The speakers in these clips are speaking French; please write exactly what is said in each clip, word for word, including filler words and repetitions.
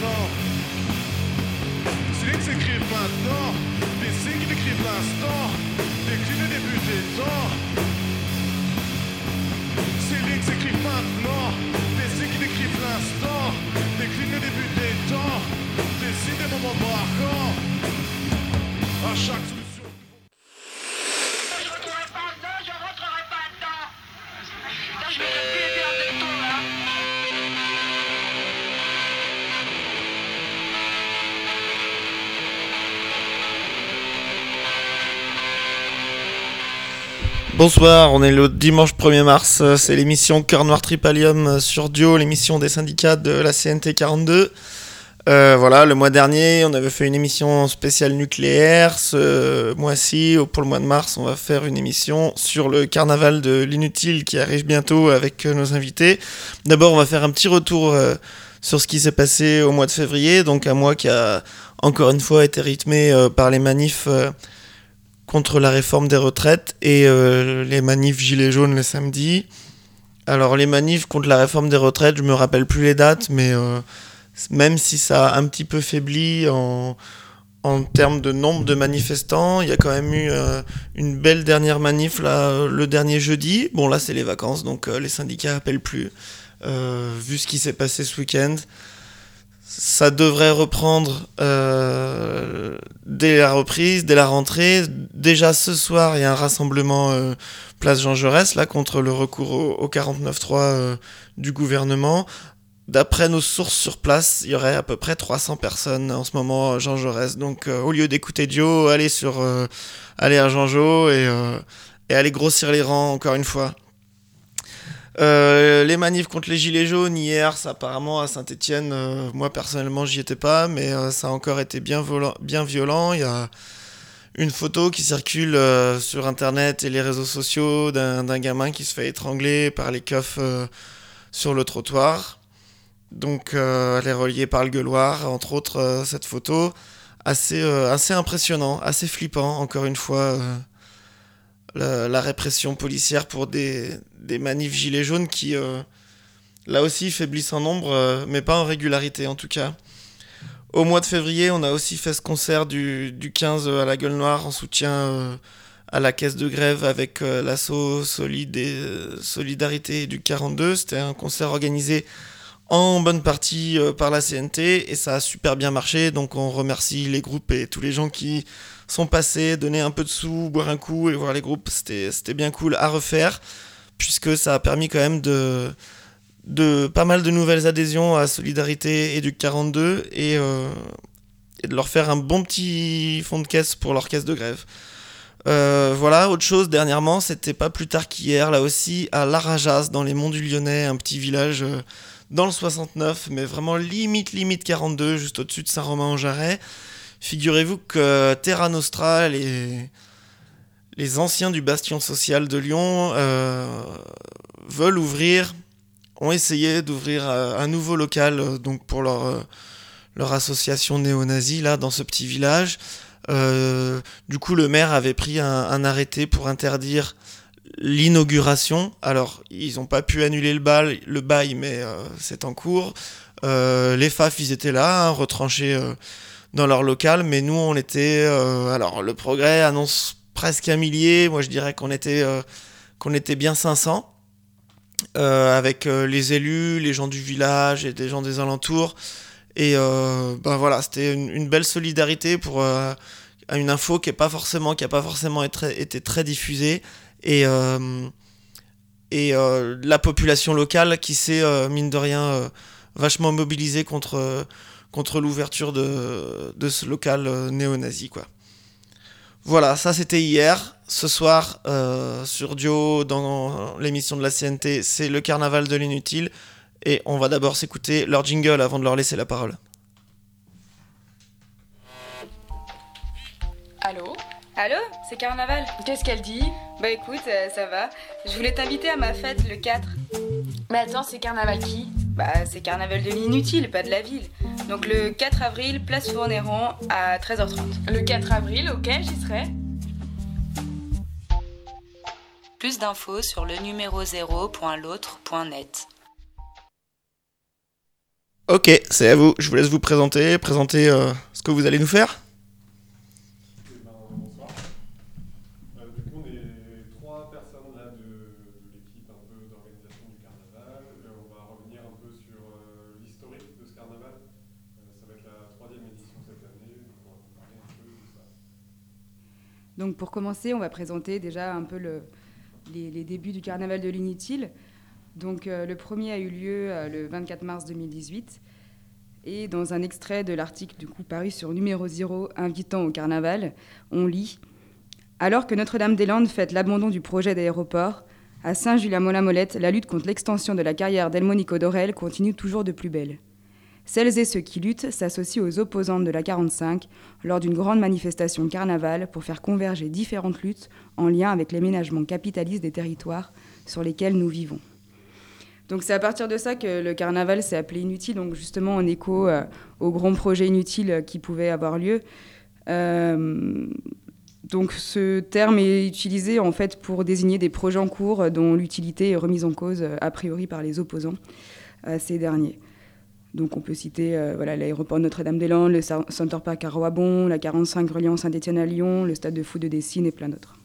temps. C'est qui s'écrivent maintenant, des signes qui décrivent l'instant, décline le début des temps. C'est qui s'écrivent maintenant, des signes qui décrivent l'instant, décline le début des temps, dessine des moments marquants. À chaque solution. Je rentrerai pas dedans, je rentrerai pas dedans. Là, je vais te piler un béton, là. Bonsoir, on est le dimanche premier mars, c'est l'émission Cœur Noir Tripalium sur Dio, l'émission des syndicats de la C N T quarante-deux. Euh, voilà, le mois dernier, on avait fait une émission spéciale nucléaire. Ce mois-ci, pour le mois de mars, on va faire une émission sur le carnaval de l'inutile qui arrive bientôt avec nos invités. D'abord, on va faire un petit retour euh, sur ce qui s'est passé au mois de février, donc un mois qui a encore une fois été rythmé euh, par les manifs euh, contre la réforme des retraites et euh, les manifs gilets jaunes le samedi. Alors les manifs contre la réforme des retraites, je me rappelle plus les dates, mais euh, même si ça a un petit peu faibli en, en termes de nombre de manifestants, il y a quand même eu euh, une belle dernière manif là, le dernier jeudi. Bon là c'est les vacances, donc euh, les syndicats appellent plus. Euh, vu ce qui s'est passé ce week-end, ça devrait reprendre euh, dès la reprise, dès la rentrée. Déjà ce soir, il y a un rassemblement euh, place Jean Jaurès là, contre le recours au, au quarante-neuf trois euh, du gouvernement. D'après nos sources sur place, il y aurait à peu près trois cents personnes en ce moment à Jean Jaurès. Donc euh, au lieu d'écouter Dio, allez, sur, euh, allez à Jean Jo et, euh, et allez grossir les rangs encore une fois. Euh, les manifs contre les gilets jaunes hier, ça apparemment à Saint-Étienne, euh, moi personnellement j'y étais pas, mais euh, ça a encore été bien, volant, bien violent. Il y a une photo qui circule euh, sur internet et les réseaux sociaux d'un, d'un gamin qui se fait étrangler par les keufs euh, sur le trottoir. Donc euh, elle est reliée par le gueuloir, entre autres euh, cette photo, assez, euh, assez impressionnant, assez flippant encore une fois. Euh, La, la répression policière pour des, des manifs gilets jaunes qui, euh, là aussi, faiblissent en nombre, euh, mais pas en régularité en tout cas. Au mois de février, on a aussi fait ce concert du, du quinze à la Gueule Noire en soutien euh, à la caisse de grève avec euh, l'asso Solid et, euh, Solidarité du quarante-deux. C'était un concert organisé en bonne partie euh, par la C N T et ça a super bien marché, donc on remercie les groupes et tous les gens qui sont passés, donner un peu de sous, boire un coup et voir les groupes. C'était, c'était bien cool à refaire, puisque ça a permis quand même de, de pas mal de nouvelles adhésions à Solidarité et du quarante-deux et, euh, et de leur faire un bon petit fond de caisse pour leur caisse de grève. Euh, voilà, autre chose dernièrement, c'était pas plus tard qu'hier, là aussi, à Larajas, dans les monts du Lyonnais, un petit village euh, dans le soixante-neuf, mais vraiment limite, limite quarante-deux, juste au-dessus de Saint-Romain-en-Jarret. Figurez-vous que Terra Nostra, les, les anciens du bastion social de Lyon, euh, veulent ouvrir, ont essayé d'ouvrir un nouveau local euh, donc pour leur, euh, leur association néo-nazie, là, dans ce petit village. Euh, du coup, le maire avait pris un, un arrêté pour interdire l'inauguration. Alors, ils n'ont pas pu annuler le bail, le bail mais euh, c'est en cours. Euh, les F A F, ils étaient là, hein, retranchés... Euh, dans leur local, mais nous on était euh, alors le Progrès annonce presque un millier, moi je dirais qu'on était euh, qu'on était bien cinq cents euh, avec euh, les élus, les gens du village et des gens des alentours et euh, ben voilà, c'était une, une belle solidarité pour euh, une info qui est pas forcément qui a pas forcément été, été très diffusée et euh, et euh, la population locale qui s'est euh, mine de rien euh, vachement mobilisée contre euh, contre l'ouverture de, de ce local euh, néo-nazi, quoi. Voilà, ça c'était hier. Ce soir, euh, sur Dio, dans l'émission de la C N T, c'est le carnaval de l'inutile. Et on va d'abord s'écouter leur jingle avant de leur laisser la parole. Allô ? Allô, c'est Carnaval. Qu'est-ce qu'elle dit ? Bah écoute, euh, ça va. Je voulais t'inviter à ma fête le quatre. Mais attends, c'est Carnaval qui ? Bah c'est Carnaval de l'inutile, pas de la ville. Donc le quatre avril, place Fournéron à treize heures trente. Le quatre avril, ok, j'y serai. Plus d'infos sur le numéro zéro point l'autre point net. Ok, c'est à vous. Je vous laisse vous présenter, présenter euh, ce que vous allez nous faire. Eh ben, bonsoir. Euh, du coup, on est trois personnes là de, de l'équipe un peu d'organisation du carnaval. Et on va revenir un peu sur euh, l'historique de ce carnaval. Euh, ça va être la troisième édition cette année, donc on va vous parler un peu de ça. Donc pour commencer, on va présenter déjà un peu le, les, les débuts du carnaval de l'Inutile. Donc euh, le premier a eu lieu euh, le vingt-quatre mars deux mille dix-huit. Et dans un extrait de l'article du coup paru sur Numéro Zéro invitant au carnaval, on lit « Alors que Notre-Dame-des-Landes fête l'abandon du projet d'aéroport, à Saint-Julien-Mont-la-Molette, la lutte contre l'extension de la carrière d'Elmonico Dorel continue toujours de plus belle. Celles et ceux qui luttent s'associent aux opposantes de la quarante-cinq lors d'une grande manifestation carnaval pour faire converger différentes luttes en lien avec l'aménagement capitaliste des territoires sur lesquels nous vivons. » Donc c'est à partir de ça que le carnaval s'est appelé Inutile, donc justement en écho euh, aux grands projets inutiles qui pouvaient avoir lieu. Euh, donc ce terme est utilisé en fait pour désigner des projets en cours dont l'utilité est remise en cause a priori par les opposants à ces derniers. Donc on peut citer euh, voilà, l'aéroport Notre-Dame-des-Landes, le Center Park à Roibon, la quarante-cinq reliant Saint-Étienne à Lyon, le stade de foot de Dessines et plein d'autres.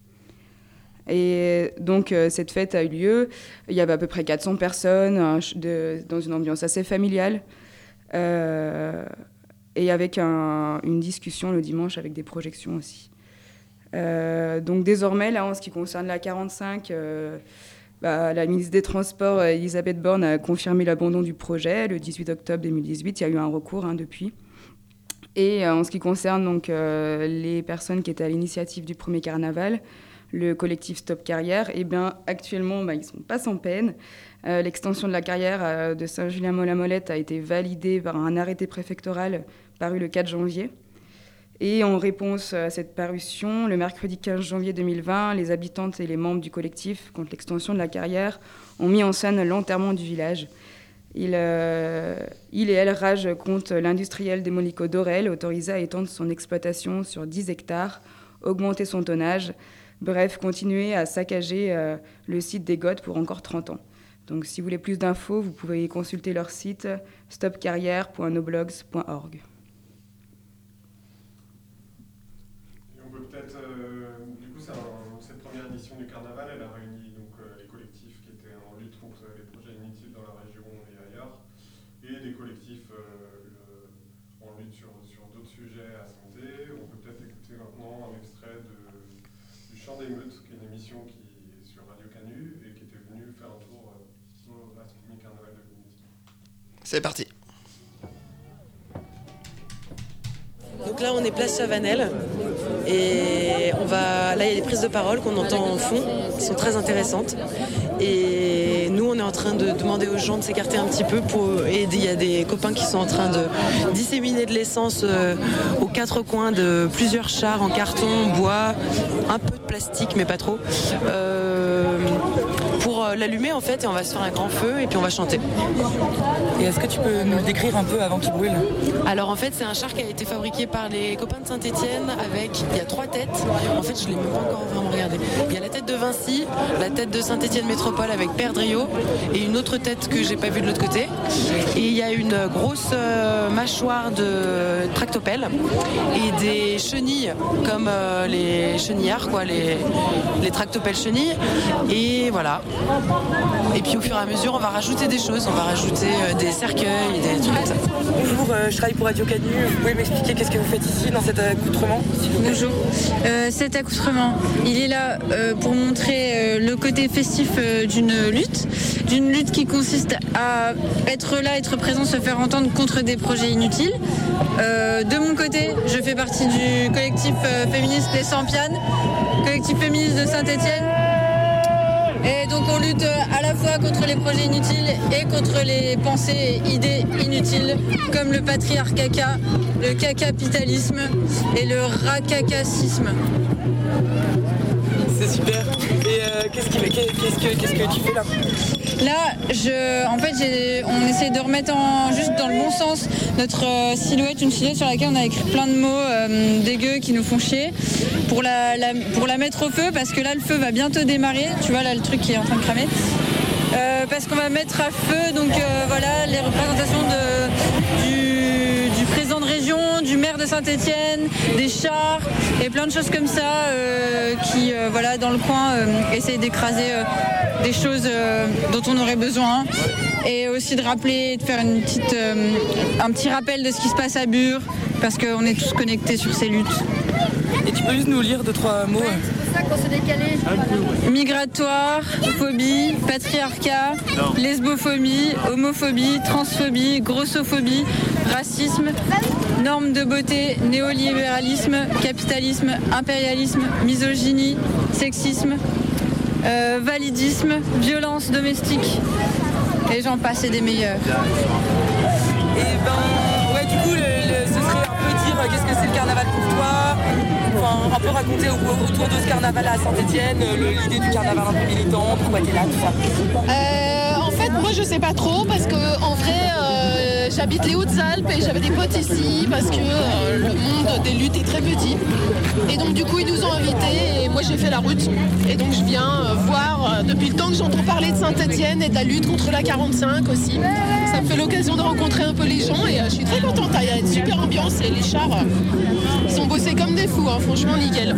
Et donc, euh, cette fête a eu lieu. Il y avait à peu près quatre cents personnes hein, de, dans une ambiance assez familiale. Euh, et avec un, une discussion le dimanche avec des projections aussi. Euh, donc, désormais, là, en ce qui concerne la quarante-cinq, euh, bah, la ministre des Transports, Elisabeth Borne, a confirmé l'abandon du projet. Le dix-huit octobre deux mille dix-huit, il y a eu un recours hein, depuis. Et euh, en ce qui concerne donc, euh, les personnes qui étaient à l'initiative du premier carnaval, le collectif Stop Carrière, eh bien, actuellement, bah, ils ne sont pas sans peine. Euh, l'extension de la carrière euh, de Saint-Julien-Mont-la-Molette a été validée par un arrêté préfectoral paru le quatre janvier. Et en réponse à cette parution, le mercredi quinze janvier deux mille vingt, les habitantes et les membres du collectif contre l'extension de la carrière ont mis en scène l'enterrement du village. Il, euh, il et elle ragent contre l'industriel Elmonico Dorel, autorisé à étendre son exploitation sur dix hectares, augmenter son tonnage, bref, continuer à saccager euh, le site des Gottes pour encore trente ans. Donc si vous voulez plus d'infos, vous pouvez consulter leur site stop carrière point noblogs point org. Et on peut peut-être, euh, du coup, c'est un, cette première édition du carnaval, elle a réuni donc, euh, les collectifs qui étaient en lutte contre les projets inutiles dans la région et ailleurs, et des collectifs euh, le, en lutte sur, sur d'autres sujets à santé. On peut peut-être écouter maintenant un extrait de Chant d'émeute, qui est une émission qui est sur Radio Canu et qui était venue faire un tour euh, à ce premier carnaval de l'Inutile. C'est parti. Donc là on est place Chavanel et on va là il y a des prises de parole qu'on entend en fond qui sont très intéressantes et nous on est en train de demander aux gens de s'écarter un petit peu pour et il y a des copains qui sont en train de disséminer de l'essence euh, aux quatre coins de plusieurs chars en carton, bois, un peu de plastique mais pas trop euh, pour l'allumer en fait et on va se faire un grand feu et puis on va chanter. Et est-ce que tu peux nous le décrire un peu avant qu'il brûle ? Alors en fait c'est un char qui a été fabriqué par les copains de Saint-Étienne avec, il y a trois têtes, en fait je ne l'ai même pas encore vraiment regardé. Il y a la tête de Vinci, la tête de Saint-Étienne Métropole avec Père Drio et une autre tête que j'ai pas vue de l'autre côté. Et il y a une grosse euh, mâchoire de tractopelle et des chenilles comme euh, les chenillards, quoi, les, les tractopelles chenilles. Et voilà. Et puis au fur et à mesure on va rajouter des choses, on va rajouter euh, des cercueils et des trucs comme ça. Bonjour, euh, je travaille pour Radio Canu. Vous pouvez m'expliquer qu'est-ce que vous faites ici dans cet accoutrement, s'il vous plaît ? Bonjour. Euh, cet accoutrement, il est là euh, pour montrer euh, le côté festif euh, d'une lutte, d'une lutte qui consiste à être là, être présent, se faire entendre contre des projets inutiles. Euh, de mon côté, je fais partie du collectif euh, féministe Les Sampianes, collectif féministe de Saint-Étienne. Et donc on lutte à la fois contre les projets inutiles et contre les pensées et idées inutiles comme le patriarcat, le cacapitalisme et le racacacisme. C'est super. Et euh, qu'est-ce, qui, qu'est-ce, que, qu'est-ce que tu fais là ? Là, je, en fait, j'ai, on essaie de remettre en, juste dans le bon sens notre euh, silhouette, une silhouette sur laquelle on a écrit plein de mots euh, dégueux qui nous font chier, pour la, la, pour la mettre au feu, parce que là, le feu va bientôt démarrer. Tu vois, là, le truc qui est en train de cramer. Euh, parce qu'on va mettre à feu, donc euh, voilà, les représentations de de Saint-Étienne, des chars et plein de choses comme ça euh, qui, euh, voilà, dans le coin, euh, essayent d'écraser euh, des choses euh, dont on aurait besoin. Et aussi de rappeler, de faire une petite, euh, un petit rappel de ce qui se passe à Bure, parce qu'on est tous connectés sur ces luttes. Et tu peux juste nous lire deux, trois mots? C'est ça qu'on s'est décalé. Migratoire, phobie, patriarcat, lesbophobie, homophobie, transphobie, grossophobie, racisme, normes de beauté, néolibéralisme, capitalisme, impérialisme, misogynie, sexisme, euh, validisme, violence domestique. Et j'en passe et des meilleurs. Et ben, ouais, du coup, le, le, ce serait un peu dire euh, qu'est-ce que c'est le carnaval pour toi, enfin, un peu raconter au, autour de ce carnaval à Saint-Étienne, l'idée du carnaval un peu militant, pourquoi t'es là, tout ça. Euh, en fait, moi je sais pas trop parce que en vrai, euh, j'habite les Hautes-Alpes et j'avais des potes ici parce que euh, le monde des luttes est très petit. Et donc du coup ils nous ont invités et moi j'ai fait la route. Et donc je viens euh, voir euh, depuis le temps que j'entends parler de Saint-Étienne et de la lutte contre la quarante-cinq aussi. Ça me fait l'occasion de rencontrer un peu les gens et euh, je suis très contente. Il y a une super ambiance et les chars euh, ils sont bossés comme des fous, hein, franchement nickel.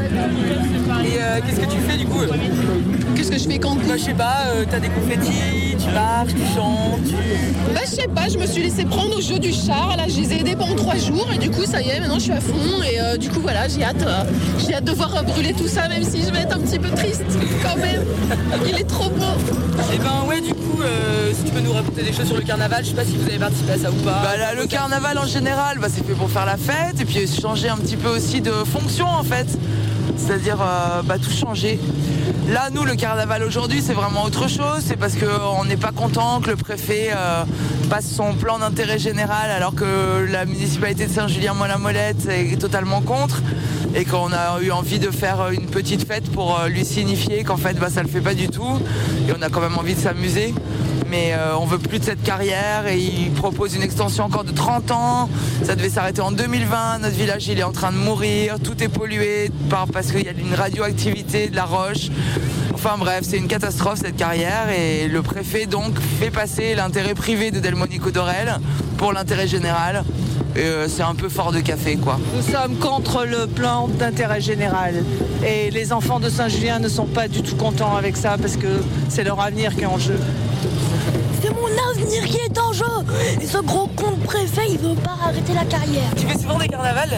Et euh, qu'est-ce que tu fais du coup? Qu'est-ce que je fais quand? Bah, je sais pas, euh, t'as des confettis, tu marches, tu chantes, tu... Bah je sais pas, je me suis laissé prendre au jeu du char, là je les ai aidés pendant trois jours et du coup ça y est, maintenant je suis à fond et euh, du coup voilà, j'ai hâte, euh, j'ai hâte de voir euh, brûler tout ça même si je vais être un petit peu triste quand même, il est trop beau. Et ben ouais du coup, euh, si tu peux nous raconter des choses sur le carnaval, je sais pas si vous avez participé à ça ou pas. Bah là, le carnaval en général, bah, c'est fait pour faire la fête et puis changer un petit peu aussi de fonction en fait. C'est-à-dire euh, bah, tout changer. Là, nous, le carnaval aujourd'hui, c'est vraiment autre chose. C'est parce qu'on n'est pas content que le préfet euh, passe son plan d'intérêt général alors que la municipalité de Saint-Julien-Mola-Molette est totalement contre et qu'on a eu envie de faire une petite fête pour euh, lui signifier qu'en fait, bah, ça le fait pas du tout et on a quand même envie de s'amuser. Mais euh, on veut plus de cette carrière et il propose une extension encore de trente ans. Ça devait s'arrêter en deux mille vingt. Notre village, il est en train de mourir. Tout est pollué par, parce qu'il y a une radioactivité, de la roche. Enfin bref, c'est une catastrophe cette carrière. Et le préfet donc fait passer l'intérêt privé de Delmonico Dorel pour l'intérêt général. Et euh, c'est un peu fort de café, quoi. Nous sommes contre le plan d'intérêt général. Et les enfants de Saint-Julien ne sont pas du tout contents avec ça parce que c'est leur avenir qui est en jeu. C'est mon avenir qui est en jeu. Et ce gros con de préfet, il veut pas arrêter la carrière. Tu fais souvent des carnavals?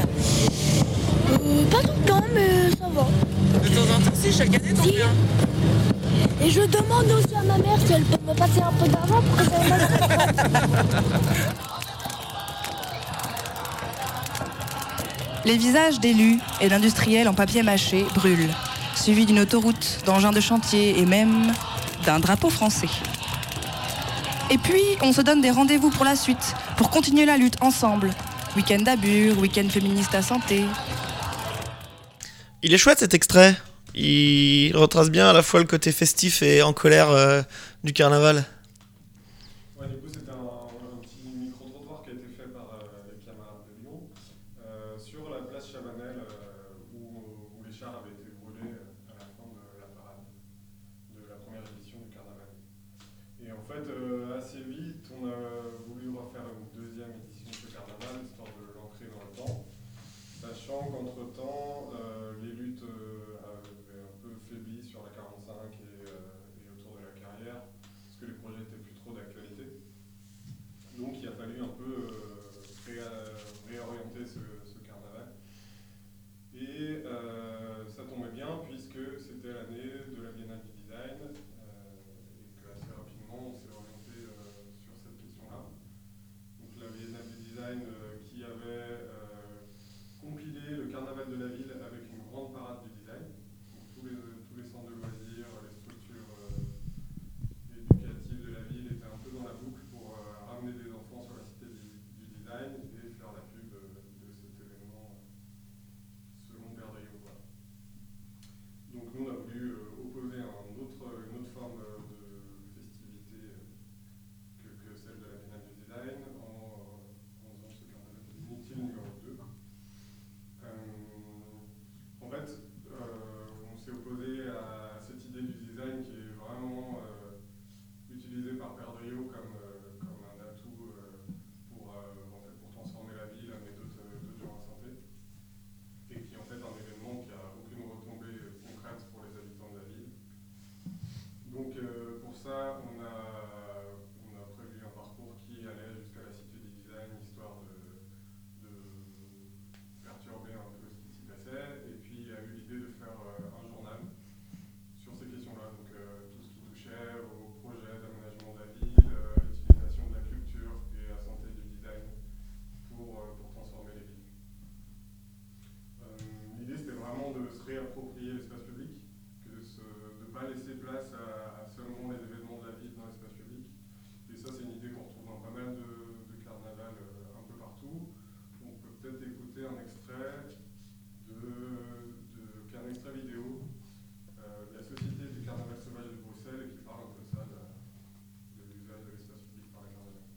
euh, Pas tout le temps, mais ça va. De temps en temps, si, chaque année, t'en si. fais un. Et je demande aussi à ma mère si elle peut me passer un peu d'argent pour que ça me Les visages d'élus et d'industriels en papier mâché brûlent, suivis d'une autoroute, d'engins de chantier et même d'un drapeau français. Et puis, on se donne des rendez-vous pour la suite, pour continuer la lutte ensemble. Week-end à Bure, week-end féministe à Santé. Il est chouette cet extrait. Il retrace bien à la fois le côté festif et en colère euh, du carnaval. Ouais, du coup, c'était un, un petit micro-trottoir qui a été fait par euh, les camarades de Lyon euh, sur la place Chabanel euh, où, où les chars avaient été brûlés à la fin de la parade de la première édition du carnaval. Et en fait, euh, assez vite, on a voulu refaire une deuxième édition de ce carnaval, histoire de l'ancrer dans le temps, sachant qu'entre-temps, euh, les luttes euh, avaient un peu faibli sur la quarante-cinq et, euh, et autour de la carrière, parce que les projets n'étaient plus trop d'actualité. Donc il a fallu un peu euh, ré réorienter ce, ce carnaval. Et euh, ça tombait bien, puisque c'était l'année de la Biennale du Design, euh, et qu'assez rapidement, on s'est orienté euh,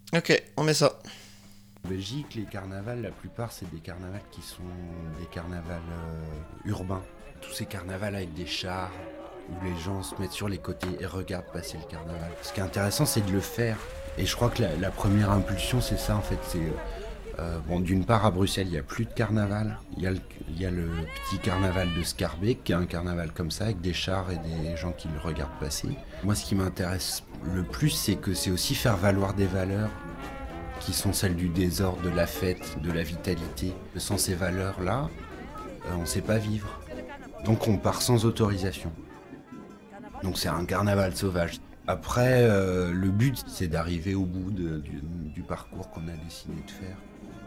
Ok, on met ça. En Belgique, les carnavals, la plupart, c'est des carnavals qui sont des carnavals euh, urbains. Tous ces carnavals avec des chars, où les gens se mettent sur les côtés et regardent passer le carnaval. Ce qui est intéressant, c'est de le faire. Et je crois que la, la première impulsion, c'est ça, en fait. C'est, euh, bon, d'une part, à Bruxelles, il n'y a plus de carnaval. Il y a le, il y a le petit carnaval de Schaerbeek, qui est un carnaval comme ça, avec des chars et des gens qui le regardent passer. Moi, ce qui m'intéresse le plus, c'est que c'est aussi faire valoir des valeurs qui sont celles du désordre, de la fête, de la vitalité. Sans ces valeurs-là, euh, on ne sait pas vivre. Donc on part sans autorisation. Donc c'est un carnaval sauvage. Après, euh, le but, c'est d'arriver au bout de, du, du parcours qu'on a décidé de faire.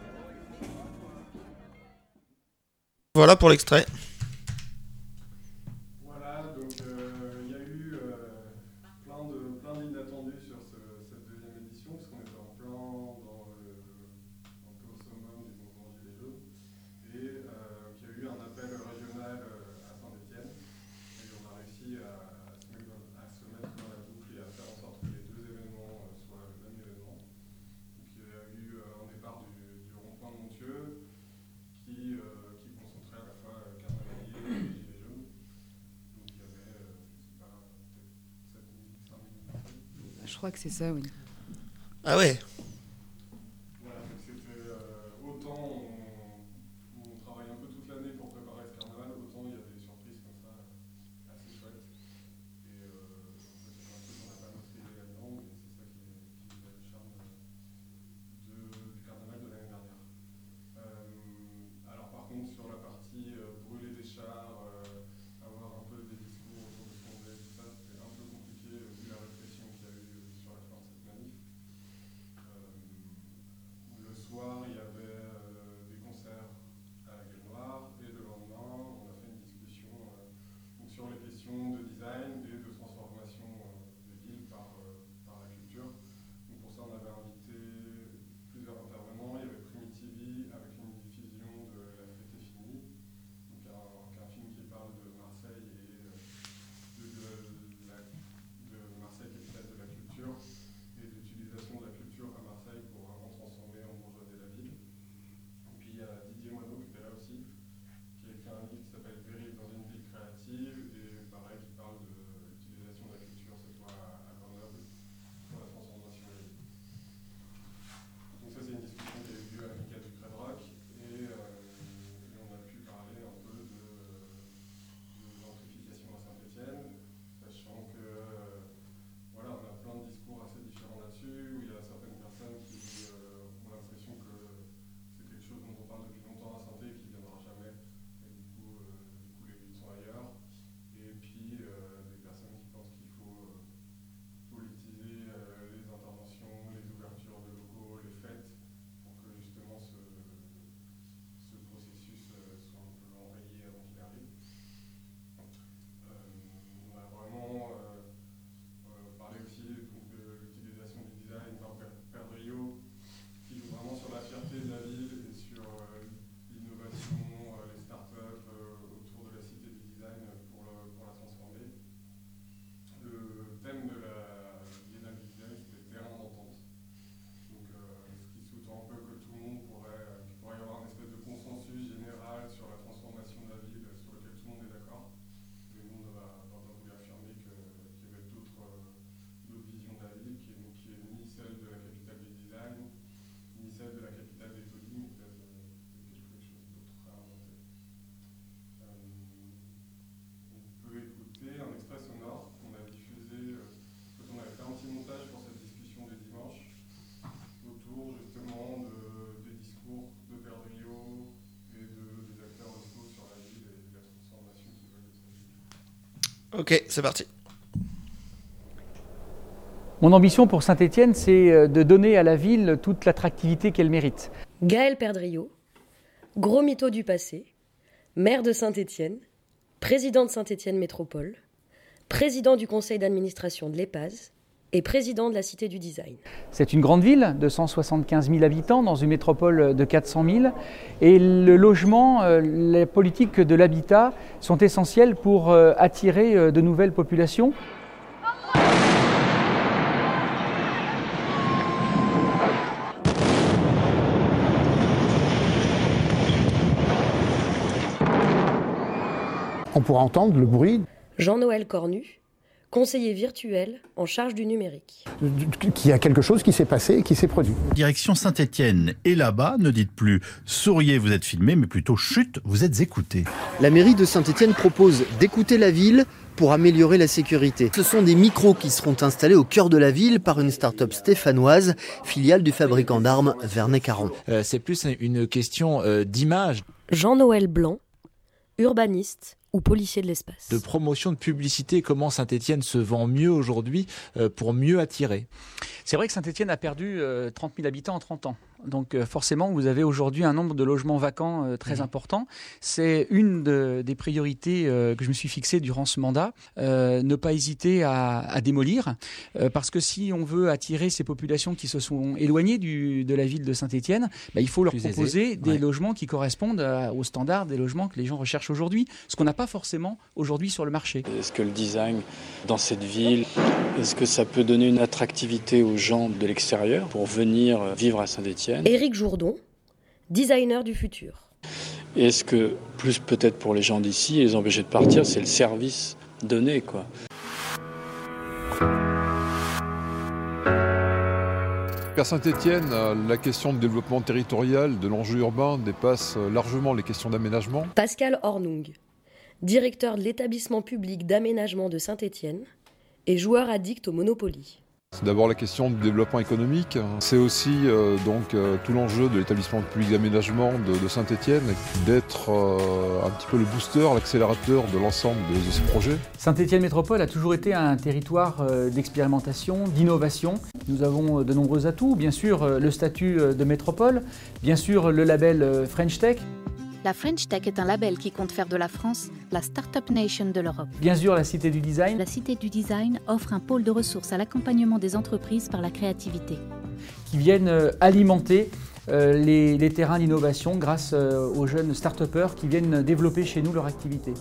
Voilà pour l'extrait. Voilà, donc il euh, y a eu euh, plein de plein d'inattendus sur ce, cette deuxième édition, parce qu'on était en plein dans le, un peu au summum du mouvement Gilets jaunes, et euh, qu'il y a eu un appel régional euh, à Saint-Étienne, et on a réussi à, à, se mettre, à se mettre dans la boucle et à faire en sorte que les deux événements euh, soient le même événement. Donc il y a eu euh, un départ du, du rond-point de Montieu, qui, euh, qui concentrait à la fois euh, carnavalier et Gilets jaunes. Donc il y avait, euh, je sais pas, peut-être sept mille, cinq mille personnes. Je crois que c'est ça, oui. Ah ouais. Voilà, donc c'était euh, autant on, on travaille un peu toute l'année pour préparer ce carnaval, autant il y a des surprises comme ça euh, assez chouettes. Et euh, en fait, il y a un truc qu'on n'a pas maîtrisé là-dedans, mais c'est ça qui est, qui est le charme de, du carnaval de l'année dernière. Euh, alors par contre, sur la partie euh, brûler des chars, euh, avoir un peu des discours autour de ce qu'on faisait, tout ça, c'était un peu compliqué euh, vu la répression qu'il y a eu euh, sur la fin de cette manif. Euh, le soir, il y avait euh, des concerts à la Gueule Noire, et le lendemain, on a fait une discussion euh, donc sur les questions de design et de transformation euh, des villes par, euh, par la culture. Donc pour ça, on avait invité plusieurs intervenants. Il y avait Primitivi avec une diffusion de La Fête est finie, donc un, un film qui parle de Marseille et euh, de, de, la, de Marseille, capitale de la culture, et d'utilisation de la culture à Marseille pour vraiment transformer en bourgeoisie la ville. Et puis il y a Didier Moineau qui était là aussi, qui a écrit un livre qui s'appelle Périple dans une ville créative, et pareil qui parle de l'utilisation de la culture, cette fois à, à Grenoble, pour la transformation de la ville. Donc ça c'est une discussion qui a eu lieu à Mika du Crève Rock, et, euh, et on a pu parler un peu de, de gentrification à Saint-Étienne, sachant que euh, voilà, on a plein de discours assez différents là-dessus, où il y a certaines personnes qui euh, ont l'impression que c'est quelque chose dont on parle depuis longtemps à Saint-Étienne qui ne viendra jamais, et du coup, euh, du coup les luttes sont ailleurs. Et puis euh, des personnes qui pensent qu'il faut euh, politiser euh, les interventions, les ouvertures de locaux, les fêtes, pour que justement ce, ce processus euh, soit un peu enrayé avant qu'il arrive. Euh, on a vraiment euh, euh, parlé aussi donc, de l'utilisation du design par Père Driot, qui joue vraiment sur la fierté de la ville et sur euh, l'innovation, euh, les startups euh, autour de la cité du design pour, le, pour la transformer. Le thème de la Biennale du design, c'était terrain d'entente. Donc, euh, ce qui sous-tend un peu que tout le monde pourrait, qu'il pourrait y avoir une espèce de consensus général sur la transformation de la ville, sur lequel tout le monde est d'accord. Mais nous, on a, on a voulu affirmer que, qu'il y avait d'autres, euh, d'autres visions de la ville, qui est, qui est ni celle de la capitale du design, ni celle de la capitale des taudis, mais peut-être de, de quelque chose d'autre à inventer. Euh, on peut écouter un extrait sonore qu'on a diffusé, euh, quand on avait fait un petit montage pour cette discussion du dimanche, autour justement de, des discours de Père Driot et de, des acteurs locaux sur la ville et de la transformation qu'ils veulent de cette ville. Ok, c'est parti. Mon ambition pour Saint-Étienne, c'est de donner à la ville toute l'attractivité qu'elle mérite. Gaël Perdriot, gros mytho du passé, maire de Saint-Étienne, président de Saint-Étienne Métropole, président du conseil d'administration de l'E P A S et président de la Cité du Design. C'est une grande ville de cent soixante-quinze mille habitants dans une métropole de quatre cent mille. Et le logement, les politiques de l'habitat sont essentielles pour attirer de nouvelles populations. on pourra entendre le bruit. Jean-Noël Cornu, conseiller virtuel en charge du numérique. Qu'il y a quelque chose qui s'est passé et qui s'est produit. Direction Saint-Étienne. Et là-bas, ne dites plus « souriez, vous êtes filmé », mais plutôt « chut, vous êtes écouté ». La mairie de Saint-Étienne propose d'écouter la ville pour améliorer la sécurité. Ce sont des micros qui seront installés au cœur de la ville par une start-up stéphanoise, filiale du fabricant d'armes Vernet-Caron. Euh, c'est plus une question euh, d'image. Jean-Noël Blanc, urbaniste ou policier de l'espace. De promotion, de publicité, comment Saint-Étienne se vend mieux aujourd'hui euh, pour mieux attirer. C'est vrai que Saint-Étienne a perdu euh, trente mille habitants en trente ans. Donc euh, forcément, vous avez aujourd'hui un nombre de logements vacants euh, très mmh. important. C'est une de, des priorités euh, que je me suis fixée durant ce mandat. Euh, ne pas hésiter à, à démolir. Euh, parce que si on veut attirer ces populations qui se sont éloignées du, de la ville de Saint-Étienne, bah, il faut leur Plus proposer aisé. des ouais. logements qui correspondent à, aux standards des logements que les gens recherchent aujourd'hui. Ce qu'on n'a pas forcément aujourd'hui sur le marché. Est-ce que le design dans cette ville, est-ce que ça peut donner une attractivité aux gens de l'extérieur pour venir vivre à Saint-Étienne ? Éric Jourdon, designer du futur. Est-ce que, plus peut-être pour les gens d'ici, les empêcher de partir, c'est le service donné, quoi. À Saint-Étienne, la question de développement territorial, de l'enjeu urbain dépasse largement les questions d'aménagement. Pascal Hornung, directeur de l'établissement public d'aménagement de Saint-Étienne et joueur addict au Monopoly. C'est d'abord la question du développement économique. C'est aussi euh, donc euh, tout l'enjeu de l'établissement public d'aménagement de, de Saint-Étienne, d'être euh, un petit peu le booster, l'accélérateur de l'ensemble de, de ce projet. Saint-Étienne Métropole a toujours été un territoire euh, d'expérimentation, d'innovation. Nous avons de nombreux atouts, bien sûr euh, le statut de métropole, bien sûr le label euh, French Tech. La French Tech est un label qui compte faire de la France la Startup Nation de l'Europe. Bien sûr, la Cité du Design. La Cité du Design offre un pôle de ressources à l'accompagnement des entreprises par la créativité. Qui viennent alimenter euh, les, les terrains d'innovation grâce euh, aux jeunes start-upers qui viennent développer chez nous leur activité.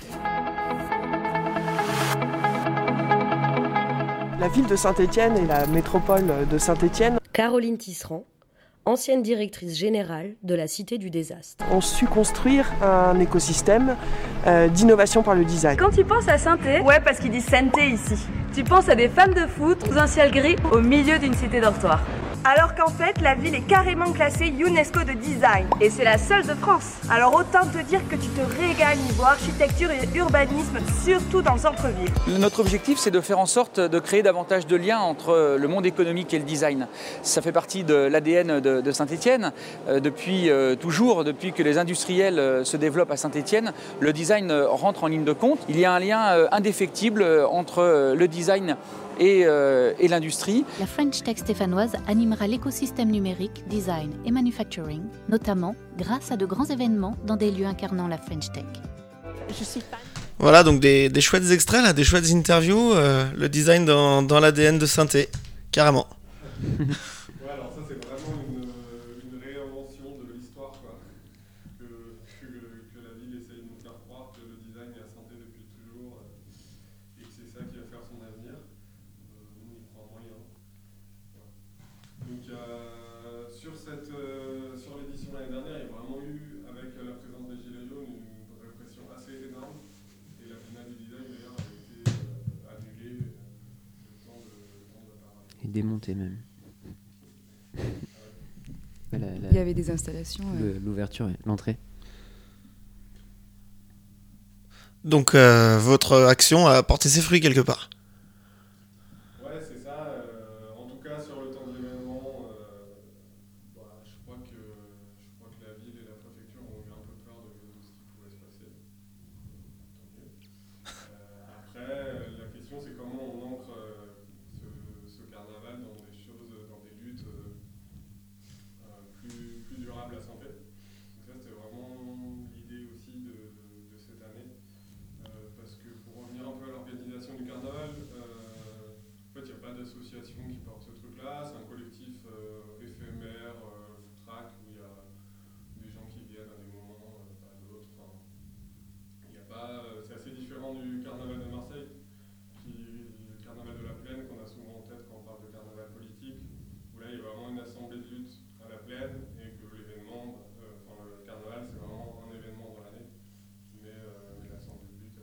La ville de Saint-Étienne et la métropole de Saint-Étienne. Caroline Tisserand, ancienne directrice générale de la Cité du Désastre. On a su construire un écosystème euh, d'innovation par le design. Quand tu penses à Saint-É, ouais, parce qu'ils disent Saint-É ici, tu penses à des fans de foot sous un ciel gris au milieu d'une cité dortoir. Alors qu'en fait, la ville est carrément classée UNESCO de design. Et c'est la seule de France. Alors autant te dire que tu te régales niveau architecture et urbanisme, surtout dans le centre-ville. Notre objectif, c'est de faire en sorte de créer davantage de liens entre le monde économique et le design. Ça fait partie de l'A D N de, de Saint-Étienne. Euh, depuis euh, toujours, depuis que les industriels euh, se développent à Saint-Étienne, le design euh, rentre en ligne de compte. Il y a un lien euh, indéfectible euh, entre euh, le design et, euh, et l'industrie. La French Tech stéphanoise animera l'écosystème numérique, design et manufacturing, notamment grâce à de grands événements dans des lieux incarnant la French Tech. Je suis fan. Voilà, donc des, des chouettes extraits, là, des chouettes interviews, euh, le design dans, dans l'A D N de Saint-É, carrément. Ouais, alors ça c'est vraiment une, une réinvention de l'histoire, quoi. Que, que, que la ville essaye de nous faire croire que le design est à Saint-É depuis toujours euh, et que c'est ça qui va faire son avenir. Nous, on y croit moyen. Ouais. Donc, euh, sur, cette, euh, sur l'édition l'année dernière, il y a vraiment eu, avec la présence des Gilets jaunes, une répression assez énorme. Et la finale du design, d'ailleurs, a été euh, annulée. Euh, le temps de, le temps de la Et démontée même. La, la, il y avait des installations. Le, euh... L'ouverture, l'entrée. Donc, euh, votre action a porté ses fruits quelque part. Ouais, c'est ça. Euh, en tout cas, sur le temps de l'événement, euh, bah, je, crois que, je crois que la ville et la préfecture ont eu un peu peur de, de ce qui pouvait se passer. Tant mieux. Euh, après, la question, c'est comment on ancre euh, ce, ce carnaval dans des choses, dans des luttes euh, plus, plus durables à santé. Donc ça, c'était vraiment l'idée aussi de, de, de cette année. Euh, parce que pour revenir un peu à l'organisation du carnaval, euh, en fait, il n'y a pas d'association qui porte ce truc-là. C'est un collectif euh, éphémère, euh, food track, où il y a des gens qui viennent à des moments, euh, pas à d'autres. Enfin, il y a pas, euh, c'est assez différent du carnaval de Marseille, qui, le carnaval de la Plaine qu'on a souvent en tête quand on parle de carnaval politique, où là, il y a vraiment une assemblée de lutte à la Plaine et que l'événement, euh, enfin, le carnaval, c'est vraiment un événement dans l'année. Mais, euh, mais l'assemblée de lutte,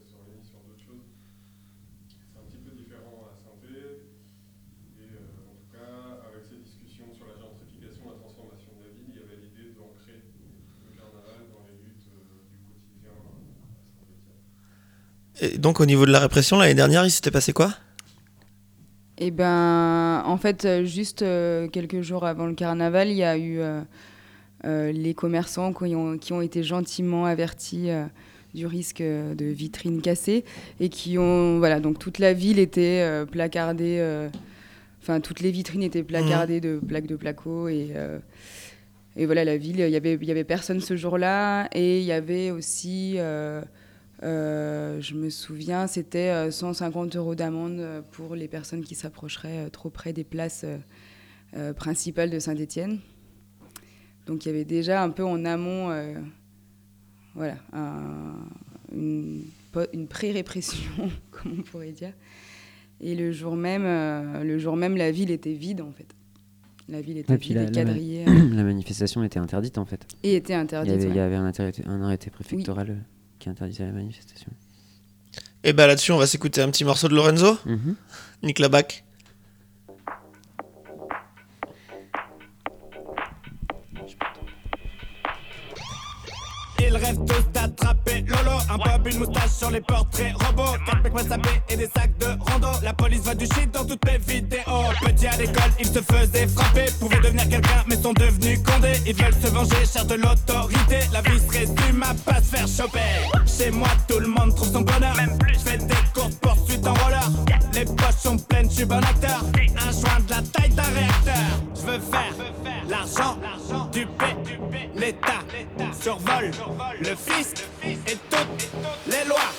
Et donc, au niveau de la répression, l'année dernière, il s'était passé quoi ? Eh ben, en fait, juste euh, quelques jours avant le carnaval, il y a eu euh, euh, les commerçants qui ont, qui ont été gentiment avertis euh, du risque de vitrines cassées et qui ont, voilà, donc toute la ville était euh, placardée, enfin euh, toutes les vitrines étaient placardées mmh. de plaques de placo et euh, et voilà, la ville, il y avait, il y avait personne ce jour-là et il y avait aussi euh, Euh, je me souviens, c'était euh, cent cinquante euros d'amende pour les personnes qui s'approcheraient euh, trop près des places euh, euh, principales de Saint-Étienne. Donc il y avait déjà un peu en amont euh, voilà, un, une, une pré-répression, comme on pourrait dire. Et le jour même, euh, le jour même, la ville était vide en fait. La ville était vide et quadrillée. La, la manifestation était interdite en fait. Et était interdite. Il y avait, ouais. il y avait un, arrêté, un arrêté préfectoral. Oui. Qui interdisait la manifestation. Et bah là-dessus, on va s'écouter un petit morceau de Lorenzo. Mm-hmm. Nick Labac. Ils rêvent tous d'attraper Lolo. Un bob, une moustache sur les portraits robots. Quatre mecs wasabi et des sacs de rando. La police va du shit dans toutes mes vidéos. Petit à l'école, ils se faisaient frapper. Pouvaient devenir quelqu'un, mais sont devenus condés. Ils veulent se venger, cher de l'autorité. La vie se résume à pas se faire choper. Chez moi, tout le monde trouve son bonheur. Même plus, je fais des courses poursuites en roller. Les poches sont pleines, je suis bon acteur. Un joint de la taille d'un réacteur. Je veux faire l'argent, duper l'État. Survole le fisc et toutes les lois.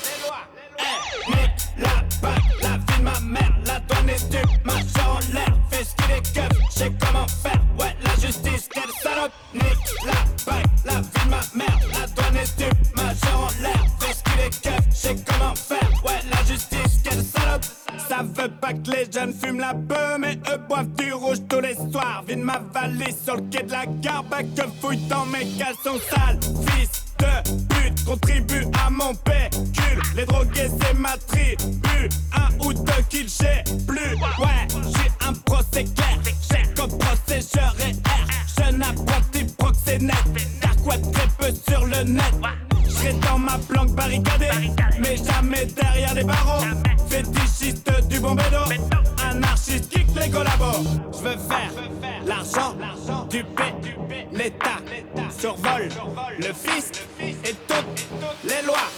Hey, nique la bague, la vie de ma mère, la douane est stup, marche en l'air, fais ce qu'il est keuf, j'sais comment faire, ouais la justice, quelle salope. Nique la bague, la vie de ma mère, la douane est stup, marche en l'air, fais ce qu'il est keuf, j'sais comment faire, ouais la justice, quelle salope. Ça veut pas que les jeunes fument la beuh, mais eux boivent du rouge tous les soirs. Vide ma valise sur le quai de la gare, bah que fouille dans mes caleçons sales. Fils de pute, contribue à mon pécule. Les drogués c'est ma tribu. Un ou deux kills j'ai plus. Ouais, j'ai un procès clair. J'ai comme procès je R. Jeune apprenti proxénète. Dark web très peu sur le net. J'serai dans ma planque barricadée, mais jamais derrière les barreaux. Fétichiste du bon bédo, anarchiste kick les collabos. J'veux faire l'argent, duper l'État, survole le fisc et toutes les lois.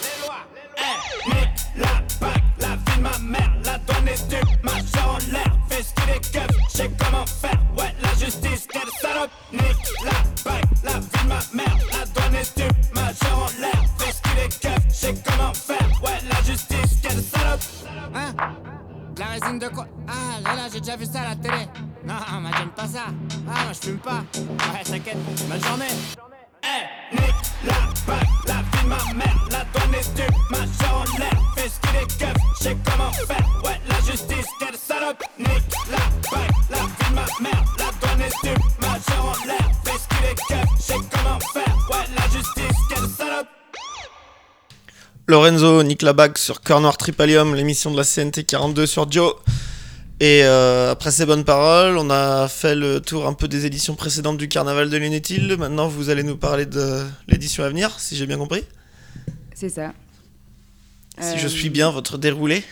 Hey, nique la bague, la vie de ma mère, la douane est stup, marche en l'air, fais ce qu'il est keuf, j'sais comment faire, ouais la justice, quelle salope. Nique la bague, la vie de ma mère, la douane est stup, marche en l'air, fais ce qu'il est keuf, j'sais comment faire, ouais la justice, quelle salope. Hein? La résine de quoi? Ah là là, j'ai déjà vu ça à la télé. Non, moi j'aime pas ça. Ah, moi je fume pas. Ouais, t'inquiète, bonne journée. Hey, nique la bague, la vie de ma mère, la douane est stup, marche en l'air, fais ce qu'il est keuf, j'sais comment faire, ouais la justice, quelle salope. Nique la bague, la vie de ma mère, la douane est stup, marche en l'air, fais ce qu'il est keuf, j'sais comment faire, ouais la justice, quelle salope. Lorenzo, Nick Labac sur Corner Tripalium, l'émission de la C N T quarante-deux sur Joe. Et euh, après ces bonnes paroles, on a fait le tour un peu des éditions précédentes du Carnaval de l'Unétil. Maintenant, vous allez nous parler de l'édition à venir, si j'ai bien compris. C'est ça. Si euh... je suis bien votre déroulé.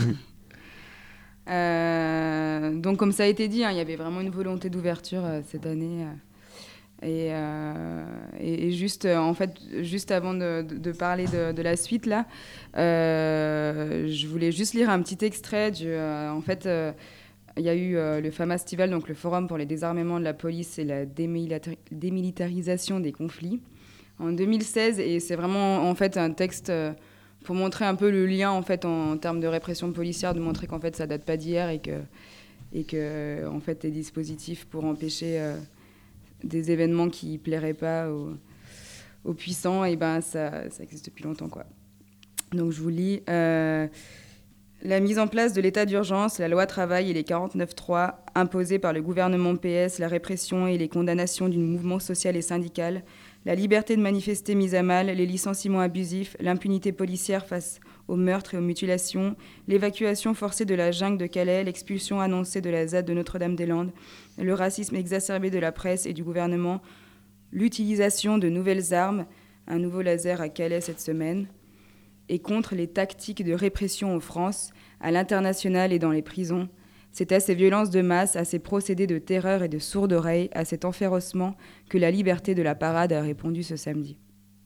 euh, donc, comme ça a été dit, hein, il y avait vraiment une volonté d'ouverture euh, cette année. Euh, et, euh, et, et juste, euh, en fait, juste avant de, de, de parler de, de la suite, là, euh, je voulais juste lire un petit extrait. Du, euh, en fait, euh, il y a eu euh, le FAMastival, donc le Forum pour les désarmements de la police et la démilitar- démilitarisation des conflits, en deux mille seize. Et c'est vraiment, en fait, un texte euh, pour montrer un peu le lien, en fait, en, en termes de répression policière, de montrer qu'en fait, ça date pas d'hier et que, et que en fait, les dispositifs pour empêcher... Euh, des événements qui ne plairaient pas aux, aux puissants, et ben ça, ça existe depuis longtemps, quoi. Donc je vous lis. Euh, la mise en place de l'état d'urgence, la loi travail et les quarante-neuf trois imposés par le gouvernement P S, la répression et les condamnations du mouvement social et syndical, la liberté de manifester mise à mal, les licenciements abusifs, l'impunité policière face aux meurtres et aux mutilations, l'évacuation forcée de la jungle de Calais, l'expulsion annoncée de la Z A D de Notre-Dame-des-Landes, le racisme exacerbé de la presse et du gouvernement, l'utilisation de nouvelles armes, un nouveau laser à Calais cette semaine, et contre les tactiques de répression en France, à l'international et dans les prisons. C'est à ces violences de masse, à ces procédés de terreur et de sourde oreille, à cet enferrocement que la liberté de la parade a répondu ce samedi.